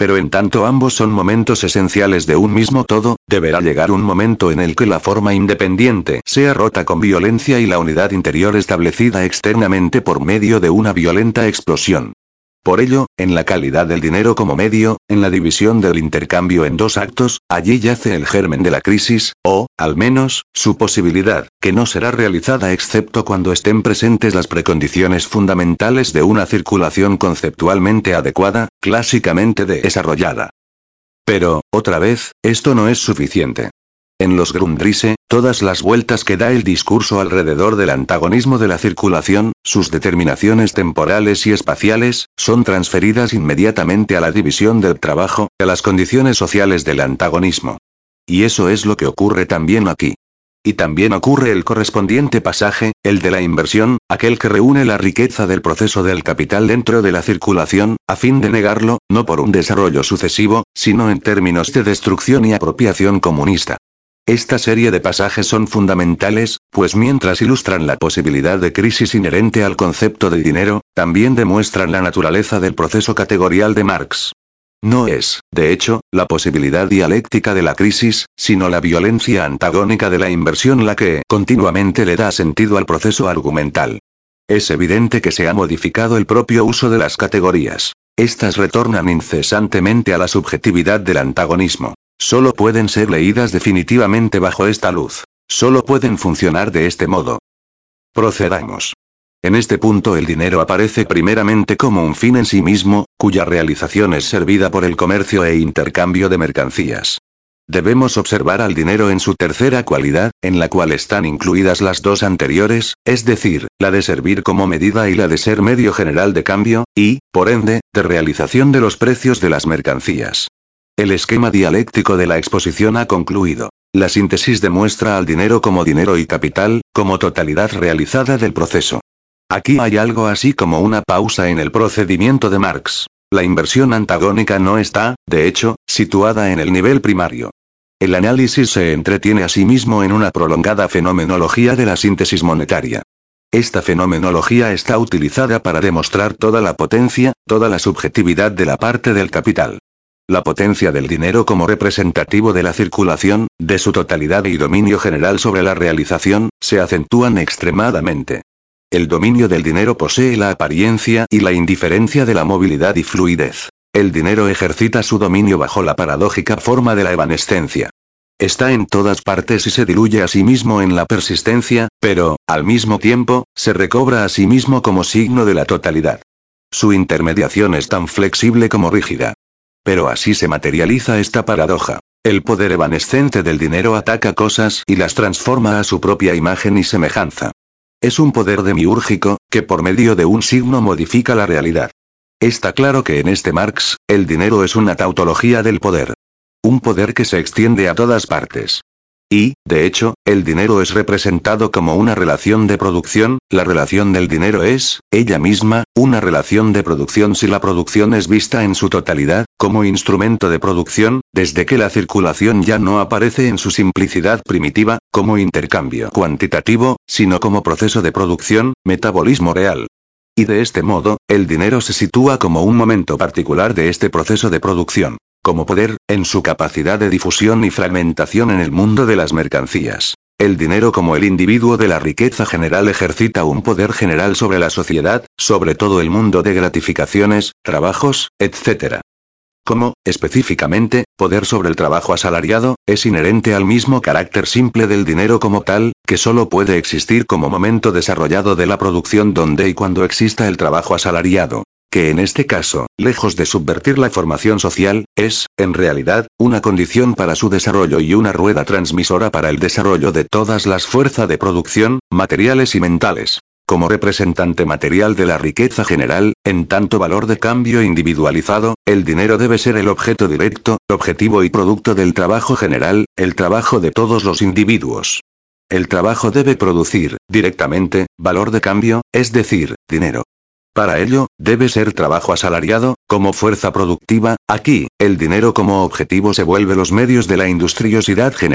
Pero en tanto ambos son momentos esenciales de un mismo todo, deberá llegar un momento en el que la forma independiente sea rota con violencia y la unidad interior establecida externamente por medio de una violenta explosión. Por ello, en la calidad del dinero como medio, en la división del intercambio en dos actos, allí yace el germen de la crisis, o, al menos, su posibilidad, que no será realizada excepto cuando estén presentes las precondiciones fundamentales de una circulación conceptualmente adecuada, clásicamente desarrollada. Pero, otra vez, esto no es suficiente. En los Grundrisse, todas las vueltas que da el discurso alrededor del antagonismo de la circulación, sus determinaciones temporales y espaciales, son transferidas inmediatamente a la división del trabajo, a las condiciones sociales del antagonismo. Y eso es lo que ocurre también aquí. Y también ocurre el correspondiente pasaje, el de la inversión, aquel que reúne la riqueza del proceso del capital dentro de la circulación, a fin de negarlo, no por un desarrollo sucesivo, sino en términos de destrucción y apropiación comunista. Esta serie de pasajes son fundamentales, pues mientras ilustran la posibilidad de crisis inherente al concepto de dinero, también demuestran la naturaleza del proceso categorial de Marx. No es, de hecho, la posibilidad dialéctica de la crisis, sino la violencia antagónica de la inversión la que continuamente le da sentido al proceso argumental. Es evidente que se ha modificado el propio uso de las categorías. Estas retornan incesantemente a la subjetividad del antagonismo. Solo pueden ser leídas definitivamente bajo esta luz. Solo pueden funcionar de este modo. Procedamos. En este punto el dinero aparece primeramente como un fin en sí mismo, cuya realización es servida por el comercio e intercambio de mercancías. Debemos observar al dinero en su tercera cualidad, en la cual están incluidas las dos anteriores, es decir, la de servir como medida y la de ser medio general de cambio, y, por ende, de realización de los precios de las mercancías. El esquema dialéctico de la exposición ha concluido. La síntesis demuestra al dinero como dinero y capital, como totalidad realizada del proceso. Aquí hay algo así como una pausa en el procedimiento de Marx. La inversión antagónica no está, de hecho, situada en el nivel primario. El análisis se entretiene a sí mismo en una prolongada fenomenología de la síntesis monetaria. Esta fenomenología está utilizada para demostrar toda la potencia, toda la subjetividad de la parte del capital. La potencia del dinero como representativo de la circulación, de su totalidad y dominio general sobre la realización, se acentúan extremadamente. El dominio del dinero posee la apariencia y la indiferencia de la movilidad y fluidez. El dinero ejercita su dominio bajo la paradójica forma de la evanescencia. Está en todas partes y se diluye a sí mismo en la persistencia, pero, al mismo tiempo, se recobra a sí mismo como signo de la totalidad. Su intermediación es tan flexible como rígida. Pero así se materializa esta paradoja. El poder evanescente del dinero ataca cosas y las transforma a su propia imagen y semejanza. Es un poder demiúrgico, que por medio de un signo modifica la realidad. Está claro que en este Marx, el dinero es una tautología del poder. Un poder que se extiende a todas partes. Y, de hecho, el dinero es representado como una relación de producción, la relación del dinero es, ella misma, una relación de producción si la producción es vista en su totalidad, como instrumento de producción, desde que la circulación ya no aparece en su simplicidad primitiva, como intercambio cuantitativo, sino como proceso de producción, metabolismo real. Y de este modo, el dinero se sitúa como un momento particular de este proceso de producción. Como poder, en su capacidad de difusión y fragmentación en el mundo de las mercancías. El dinero como el individuo de la riqueza general ejercita un poder general sobre la sociedad, sobre todo el mundo de gratificaciones, trabajos, etc. Como, específicamente, poder sobre el trabajo asalariado, es inherente al mismo carácter simple del dinero como tal, que solo puede existir como momento desarrollado de la producción donde y cuando exista el trabajo asalariado. Que en este caso, lejos de subvertir la formación social, es, en realidad, una condición para su desarrollo y una rueda transmisora para el desarrollo de todas las fuerzas de producción, materiales y mentales. Como representante material de la riqueza general, en tanto valor de cambio individualizado, el dinero debe ser el objeto directo, objetivo y producto del trabajo general, el trabajo de todos los individuos. El trabajo debe producir, directamente, valor de cambio, es decir, dinero. Para ello, debe ser trabajo asalariado, como fuerza productiva. Aquí, el dinero como objetivo se vuelve los medios de la industriosidad general.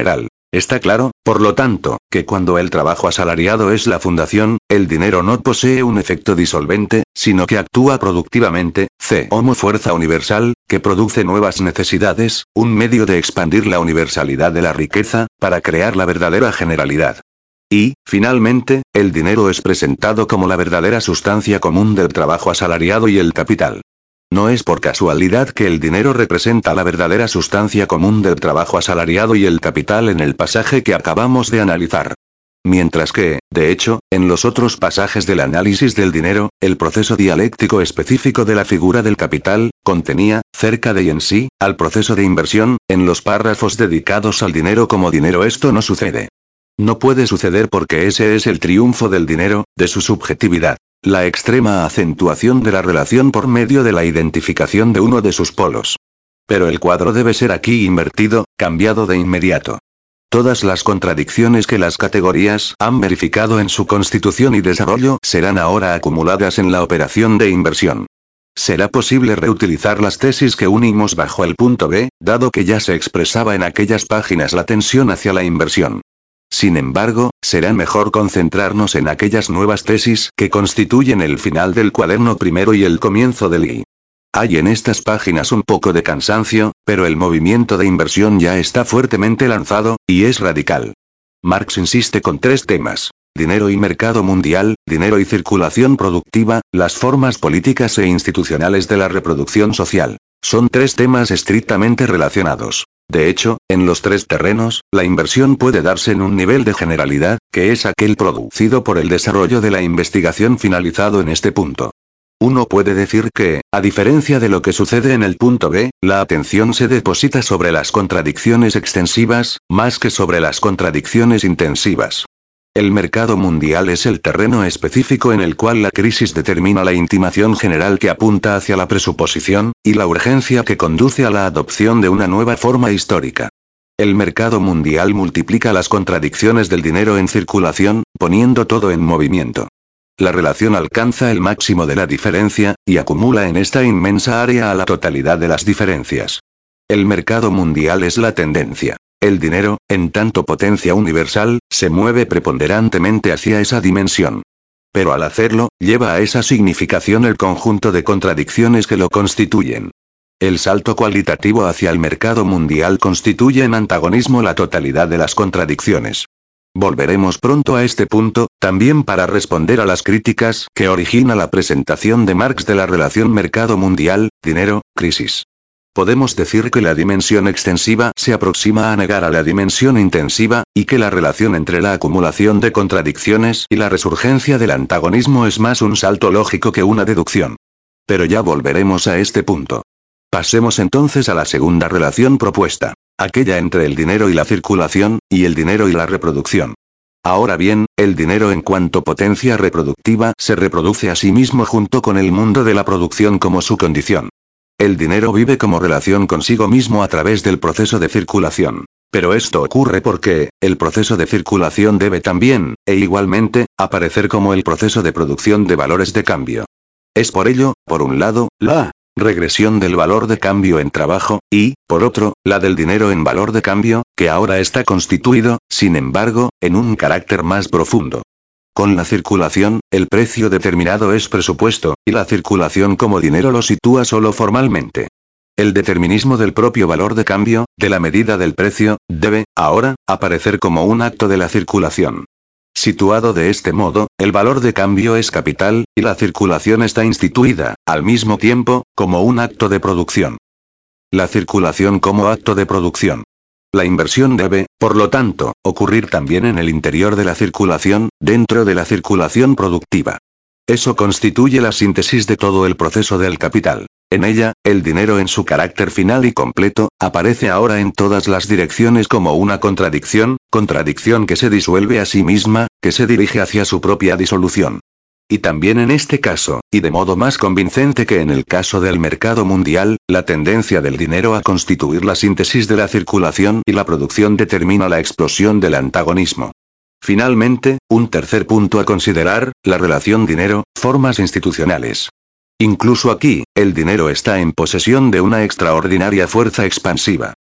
Está claro, por lo tanto, que cuando el trabajo asalariado es la fundación, el dinero no posee un efecto disolvente, sino que actúa productivamente, como fuerza universal, que produce nuevas necesidades, un medio de expandir la universalidad de la riqueza, para crear la verdadera generalidad. Y, finalmente, el dinero es presentado como la verdadera sustancia común del trabajo asalariado y el capital. No es por casualidad que el dinero representa la verdadera sustancia común del trabajo asalariado y el capital en el pasaje que acabamos de analizar. Mientras que, de hecho, en los otros pasajes del análisis del dinero, el proceso dialéctico específico de la figura del capital, contenía, cerca de y en sí, al proceso de inversión, en los párrafos dedicados al dinero como dinero esto no sucede. No puede suceder porque ese es el triunfo del dinero, de su subjetividad. La extrema acentuación de la relación por medio de la identificación de uno de sus polos. Pero el cuadro debe ser aquí invertido, cambiado de inmediato. Todas las contradicciones que las categorías han verificado en su constitución y desarrollo serán ahora acumuladas en la operación de inversión. Será posible reutilizar las tesis que unimos bajo el punto B, dado que ya se expresaba en aquellas páginas la tensión hacia la inversión. Sin embargo, será mejor concentrarnos en aquellas nuevas tesis que constituyen el final del cuaderno primero y el comienzo del I. Hay en estas páginas un poco de cansancio, pero el movimiento de inversión ya está fuertemente lanzado, y es radical. Marx insiste con tres temas: dinero y mercado mundial, dinero y circulación productiva, las formas políticas e institucionales de la reproducción social. Son tres temas estrictamente relacionados. De hecho, en los tres terrenos, la inversión puede darse en un nivel de generalidad, que es aquel producido por el desarrollo de la investigación finalizado en este punto. Uno puede decir que, a diferencia de lo que sucede en el punto B, la atención se deposita sobre las contradicciones extensivas, más que sobre las contradicciones intensivas. El mercado mundial es el terreno específico en el cual la crisis determina la intimación general que apunta hacia la presuposición, y la urgencia que conduce a la adopción de una nueva forma histórica. El mercado mundial multiplica las contradicciones del dinero en circulación, poniendo todo en movimiento. La relación alcanza el máximo de la diferencia, y acumula en esta inmensa área a la totalidad de las diferencias. El mercado mundial es la tendencia. El dinero, en tanto potencia universal, se mueve preponderantemente hacia esa dimensión. Pero al hacerlo, lleva a esa significación el conjunto de contradicciones que lo constituyen. El salto cualitativo hacia el mercado mundial constituye en antagonismo la totalidad de las contradicciones. Volveremos pronto a este punto, también para responder a las críticas que origina la presentación de Marx de la relación mercado mundial, dinero, crisis. Podemos decir que la dimensión extensiva se aproxima a negar a la dimensión intensiva, y que la relación entre la acumulación de contradicciones y la resurgencia del antagonismo es más un salto lógico que una deducción. Pero ya volveremos a este punto. Pasemos entonces a la segunda relación propuesta, aquella entre el dinero y la circulación, y el dinero y la reproducción. Ahora bien, el dinero en cuanto potencia reproductiva se reproduce a sí mismo junto con el mundo de la producción como su condición. El dinero vive como relación consigo mismo a través del proceso de circulación. Pero esto ocurre porque, el proceso de circulación debe también, e igualmente, aparecer como el proceso de producción de valores de cambio. Es por ello, por un lado, la regresión del valor de cambio en trabajo, y, por otro, la del dinero en valor de cambio, que ahora está constituido, sin embargo, en un carácter más profundo. Con la circulación, el precio determinado es presupuesto, y la circulación como dinero lo sitúa solo formalmente. El determinismo del propio valor de cambio, de la medida del precio, debe, ahora, aparecer como un acto de la circulación. Situado de este modo, el valor de cambio es capital, y la circulación está instituida, al mismo tiempo, como un acto de producción. La circulación como acto de producción. La inversión debe, por lo tanto, ocurrir también en el interior de la circulación, dentro de la circulación productiva. Eso constituye la síntesis de todo el proceso del capital. En ella, el dinero en su carácter final y completo, aparece ahora en todas las direcciones como una contradicción que se disuelve a sí misma, que se dirige hacia su propia disolución. Y también en este caso, y de modo más convincente que en el caso del mercado mundial, la tendencia del dinero a constituir la síntesis de la circulación y la producción determina la explosión del antagonismo. Finalmente, un tercer punto a considerar, la relación dinero-formas institucionales. Incluso aquí, el dinero está en posesión de una extraordinaria fuerza expansiva.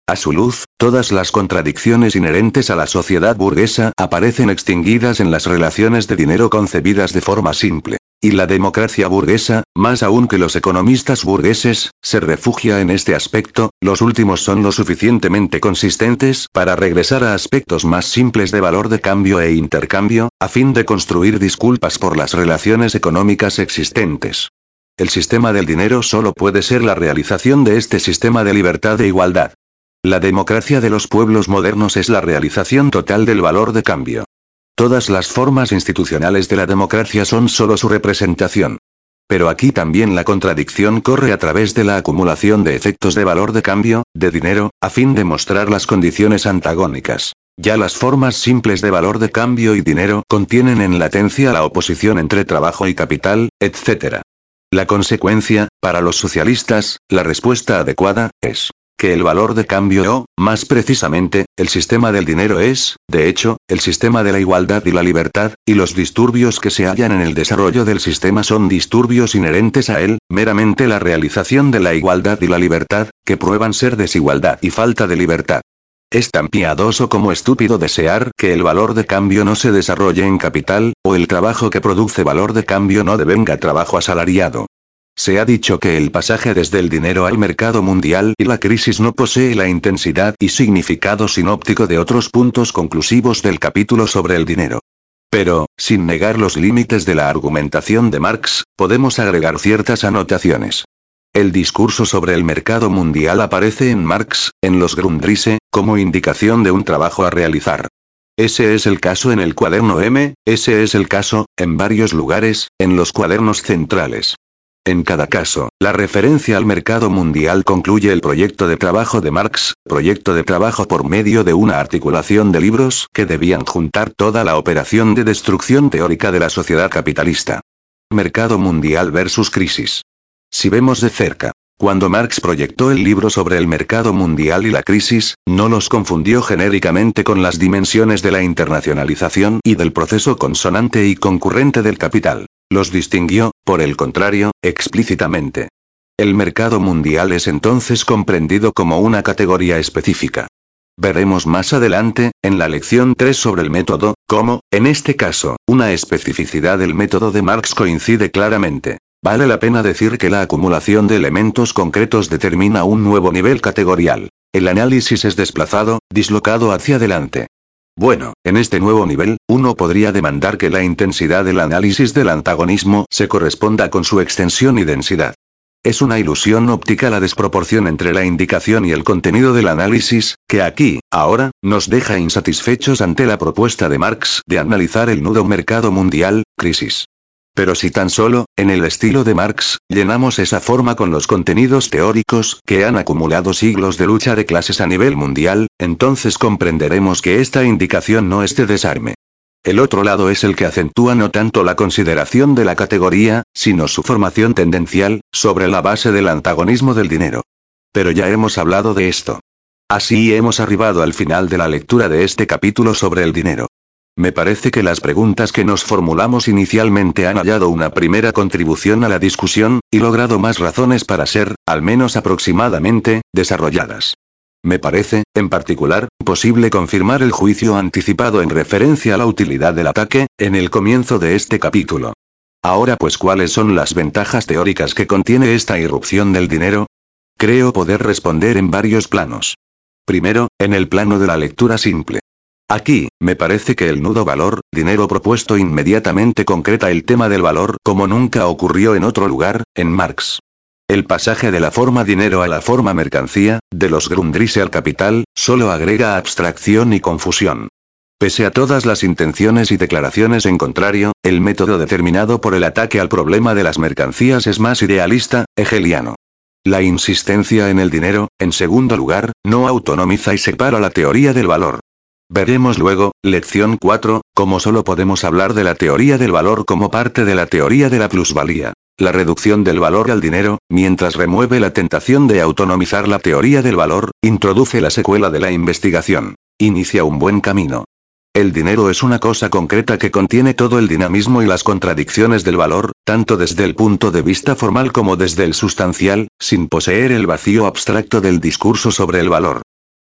A su luz, todas las contradicciones inherentes a la sociedad burguesa aparecen extinguidas en las relaciones de dinero concebidas de forma simple. Y la democracia burguesa, más aún que los economistas burgueses, se refugia en este aspecto. Los últimos son lo suficientemente consistentes para regresar a aspectos más simples de valor de cambio e intercambio, a fin de construir disculpas por las relaciones económicas existentes. El sistema del dinero solo puede ser la realización de este sistema de libertad e igualdad. La democracia de los pueblos modernos es la realización total del valor de cambio. Todas las formas institucionales de la democracia son solo su representación. Pero aquí también la contradicción corre a través de la acumulación de efectos de valor de cambio, de dinero, a fin de mostrar las condiciones antagónicas. Ya las formas simples de valor de cambio y dinero contienen en latencia la oposición entre trabajo y capital, etc. La consecuencia, para los socialistas, la respuesta adecuada, es que el valor de cambio o, más precisamente, el sistema del dinero es, de hecho, el sistema de la igualdad y la libertad, y los disturbios que se hallan en el desarrollo del sistema son disturbios inherentes a él, meramente la realización de la igualdad y la libertad, que prueban ser desigualdad y falta de libertad. Es tan piadoso como estúpido desear que el valor de cambio no se desarrolle en capital, o el trabajo que produce valor de cambio no devenga trabajo asalariado. Se ha dicho que el pasaje desde el dinero al mercado mundial y la crisis no posee la intensidad y significado sinóptico de otros puntos conclusivos del capítulo sobre el dinero. Pero, sin negar los límites de la argumentación de Marx, podemos agregar ciertas anotaciones. El discurso sobre el mercado mundial aparece en Marx, en los Grundrisse, como indicación de un trabajo a realizar. Ese es el caso en el cuaderno M, ese es el caso, en varios lugares, en los cuadernos centrales. En cada caso, la referencia al mercado mundial concluye el proyecto de trabajo de Marx, proyecto de trabajo por medio de una articulación de libros que debían juntar toda la operación de destrucción teórica de la sociedad capitalista. Mercado mundial versus crisis. Si vemos de cerca, cuando Marx proyectó el libro sobre el mercado mundial y la crisis, no los confundió genéricamente con las dimensiones de la internacionalización y del proceso consonante y concurrente del capital. Los distinguió, por el contrario, explícitamente. El mercado mundial es entonces comprendido como una categoría específica. Veremos más adelante, en la lección 3 sobre el método, cómo, en este caso, una especificidad del método de Marx coincide claramente. Vale la pena decir que la acumulación de elementos concretos determina un nuevo nivel categorial. El análisis es desplazado, dislocado hacia adelante. Bueno, en este nuevo nivel, uno podría demandar que la intensidad del análisis del antagonismo se corresponda con su extensión y densidad. Es una ilusión óptica la desproporción entre la indicación y el contenido del análisis, que aquí, ahora, nos deja insatisfechos ante la propuesta de Marx de analizar el nudo mercado mundial, crisis. Pero si tan solo, en el estilo de Marx, llenamos esa forma con los contenidos teóricos que han acumulado siglos de lucha de clases a nivel mundial, entonces comprenderemos que esta indicación no es de desarme. El otro lado es el que acentúa no tanto la consideración de la categoría, sino su formación tendencial, sobre la base del antagonismo del dinero. Pero ya hemos hablado de esto. Así hemos arribado al final de la lectura de este capítulo sobre el dinero. Me parece que las preguntas que nos formulamos inicialmente han hallado una primera contribución a la discusión, y logrado más razones para ser, al menos aproximadamente, desarrolladas. Me parece, en particular, posible confirmar el juicio anticipado en referencia a la utilidad del ataque, en el comienzo de este capítulo. Ahora pues, ¿cuáles son las ventajas teóricas que contiene esta irrupción del dinero? Creo poder responder en varios planos. Primero, en el plano de la lectura simple. Aquí, me parece que el nudo valor, dinero propuesto inmediatamente concreta el tema del valor como nunca ocurrió en otro lugar, en Marx. El pasaje de la forma dinero a la forma mercancía, de los Grundrisse al capital, solo agrega abstracción y confusión. Pese a todas las intenciones y declaraciones en contrario, el método determinado por el ataque al problema de las mercancías es más idealista, hegeliano. La insistencia en el dinero, en segundo lugar, no autonomiza y separa la teoría del valor. Veremos luego, lección 4, cómo solo podemos hablar de la teoría del valor como parte de la teoría de la plusvalía. La reducción del valor al dinero, mientras remueve la tentación de autonomizar la teoría del valor, introduce la secuela de la investigación. Inicia un buen camino. El dinero es una cosa concreta que contiene todo el dinamismo y las contradicciones del valor, tanto desde el punto de vista formal como desde el sustancial, sin poseer el vacío abstracto del discurso sobre el valor.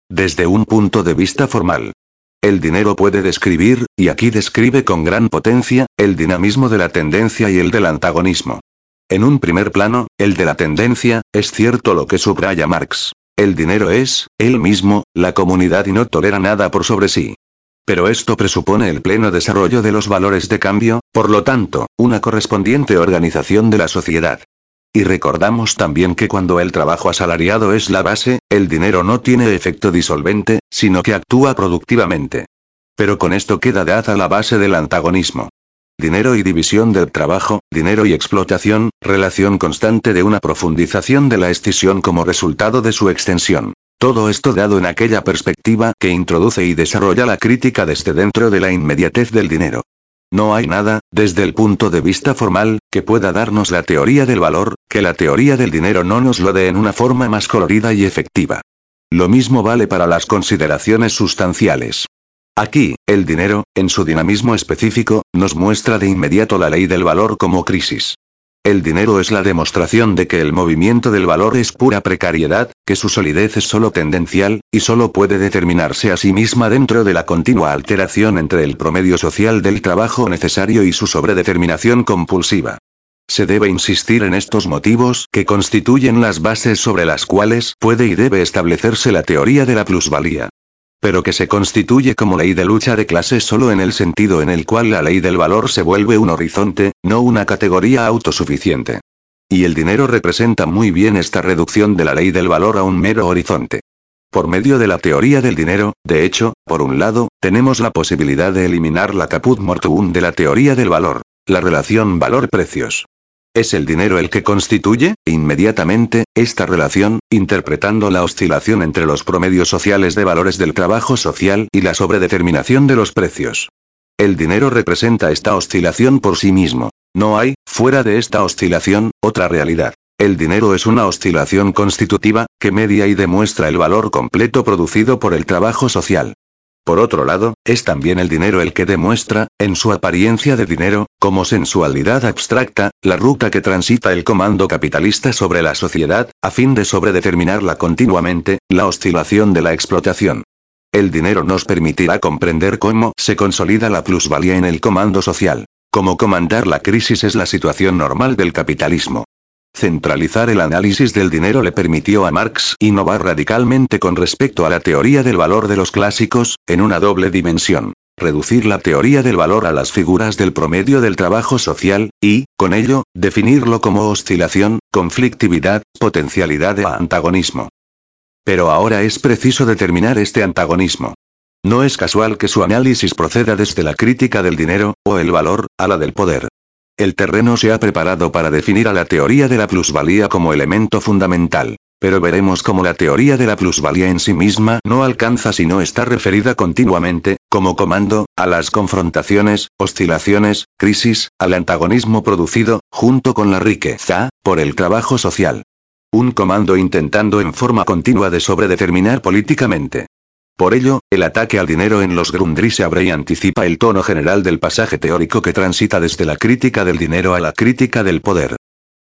Desde un punto de vista formal, el dinero puede describir, y aquí describe con gran potencia, el dinamismo de la tendencia y el del antagonismo. En un primer plano, el de la tendencia, es cierto lo que subraya Marx. El dinero es, él mismo, la comunidad y no tolera nada por sobre sí. Pero esto presupone el pleno desarrollo de los valores de cambio, por lo tanto, una correspondiente organización de la sociedad. Y recordamos también que cuando el trabajo asalariado es la base, el dinero no tiene efecto disolvente, sino que actúa productivamente. Pero con esto queda dada la base del antagonismo. Dinero y división del trabajo, dinero y explotación, relación constante de una profundización de la escisión como resultado de su extensión. Todo esto dado en aquella perspectiva que introduce y desarrolla la crítica desde dentro de la inmediatez del dinero. No hay nada, desde el punto de vista formal, que pueda darnos la teoría del valor, que la teoría del dinero no nos lo dé en una forma más colorida y efectiva. Lo mismo vale para las consideraciones sustanciales. Aquí, el dinero, en su dinamismo específico, nos muestra de inmediato la ley del valor como crisis. El dinero es la demostración de que el movimiento del valor es pura precariedad, que su solidez es solo tendencial, y solo puede determinarse a sí misma dentro de la continua alteración entre el promedio social del trabajo necesario y su sobredeterminación compulsiva. Se debe insistir en estos motivos que constituyen las bases sobre las cuales puede y debe establecerse la teoría de la plusvalía. Pero que se constituye como ley de lucha de clases solo en el sentido en el cual la ley del valor se vuelve un horizonte, no una categoría autosuficiente. Y el dinero representa muy bien esta reducción de la ley del valor a un mero horizonte. Por medio de la teoría del dinero, de hecho, por un lado, tenemos la posibilidad de eliminar la caput mortuum de la teoría del valor, la relación valor-precios. Es el dinero el que constituye, inmediatamente, esta relación, interpretando la oscilación entre los promedios sociales de valores del trabajo social y la sobredeterminación de los precios. El dinero representa esta oscilación por sí mismo. No hay, fuera de esta oscilación, otra realidad. El dinero es una oscilación constitutiva, que media y demuestra el valor completo producido por el trabajo social. Por otro lado, es también el dinero el que demuestra, en su apariencia de dinero, como sensualidad abstracta, la ruta que transita el comando capitalista sobre la sociedad, a fin de sobredeterminarla continuamente, la oscilación de la explotación. El dinero nos permitirá comprender cómo se consolida la plusvalía en el comando social. Cómo comandar la crisis es la situación normal del capitalismo. Centralizar el análisis del dinero le permitió a Marx innovar radicalmente con respecto a la teoría del valor de los clásicos, en una doble dimensión. Reducir la teoría del valor a las figuras del promedio del trabajo social, y, con ello, definirlo como oscilación, conflictividad, potencialidad e antagonismo. Pero ahora es preciso determinar este antagonismo. No es casual que su análisis proceda desde la crítica del dinero, o el valor, a la del poder. El terreno se ha preparado para definir a la teoría de la plusvalía como elemento fundamental. Pero veremos cómo la teoría de la plusvalía en sí misma no alcanza si no está referida continuamente, como comando, a las confrontaciones, oscilaciones, crisis, al antagonismo producido, junto con la riqueza, por el trabajo social. Un comando intentando en forma continua de sobredeterminar políticamente. Por ello, el ataque al dinero en los Grundrisse abre y anticipa el tono general del pasaje teórico que transita desde la crítica del dinero a la crítica del poder.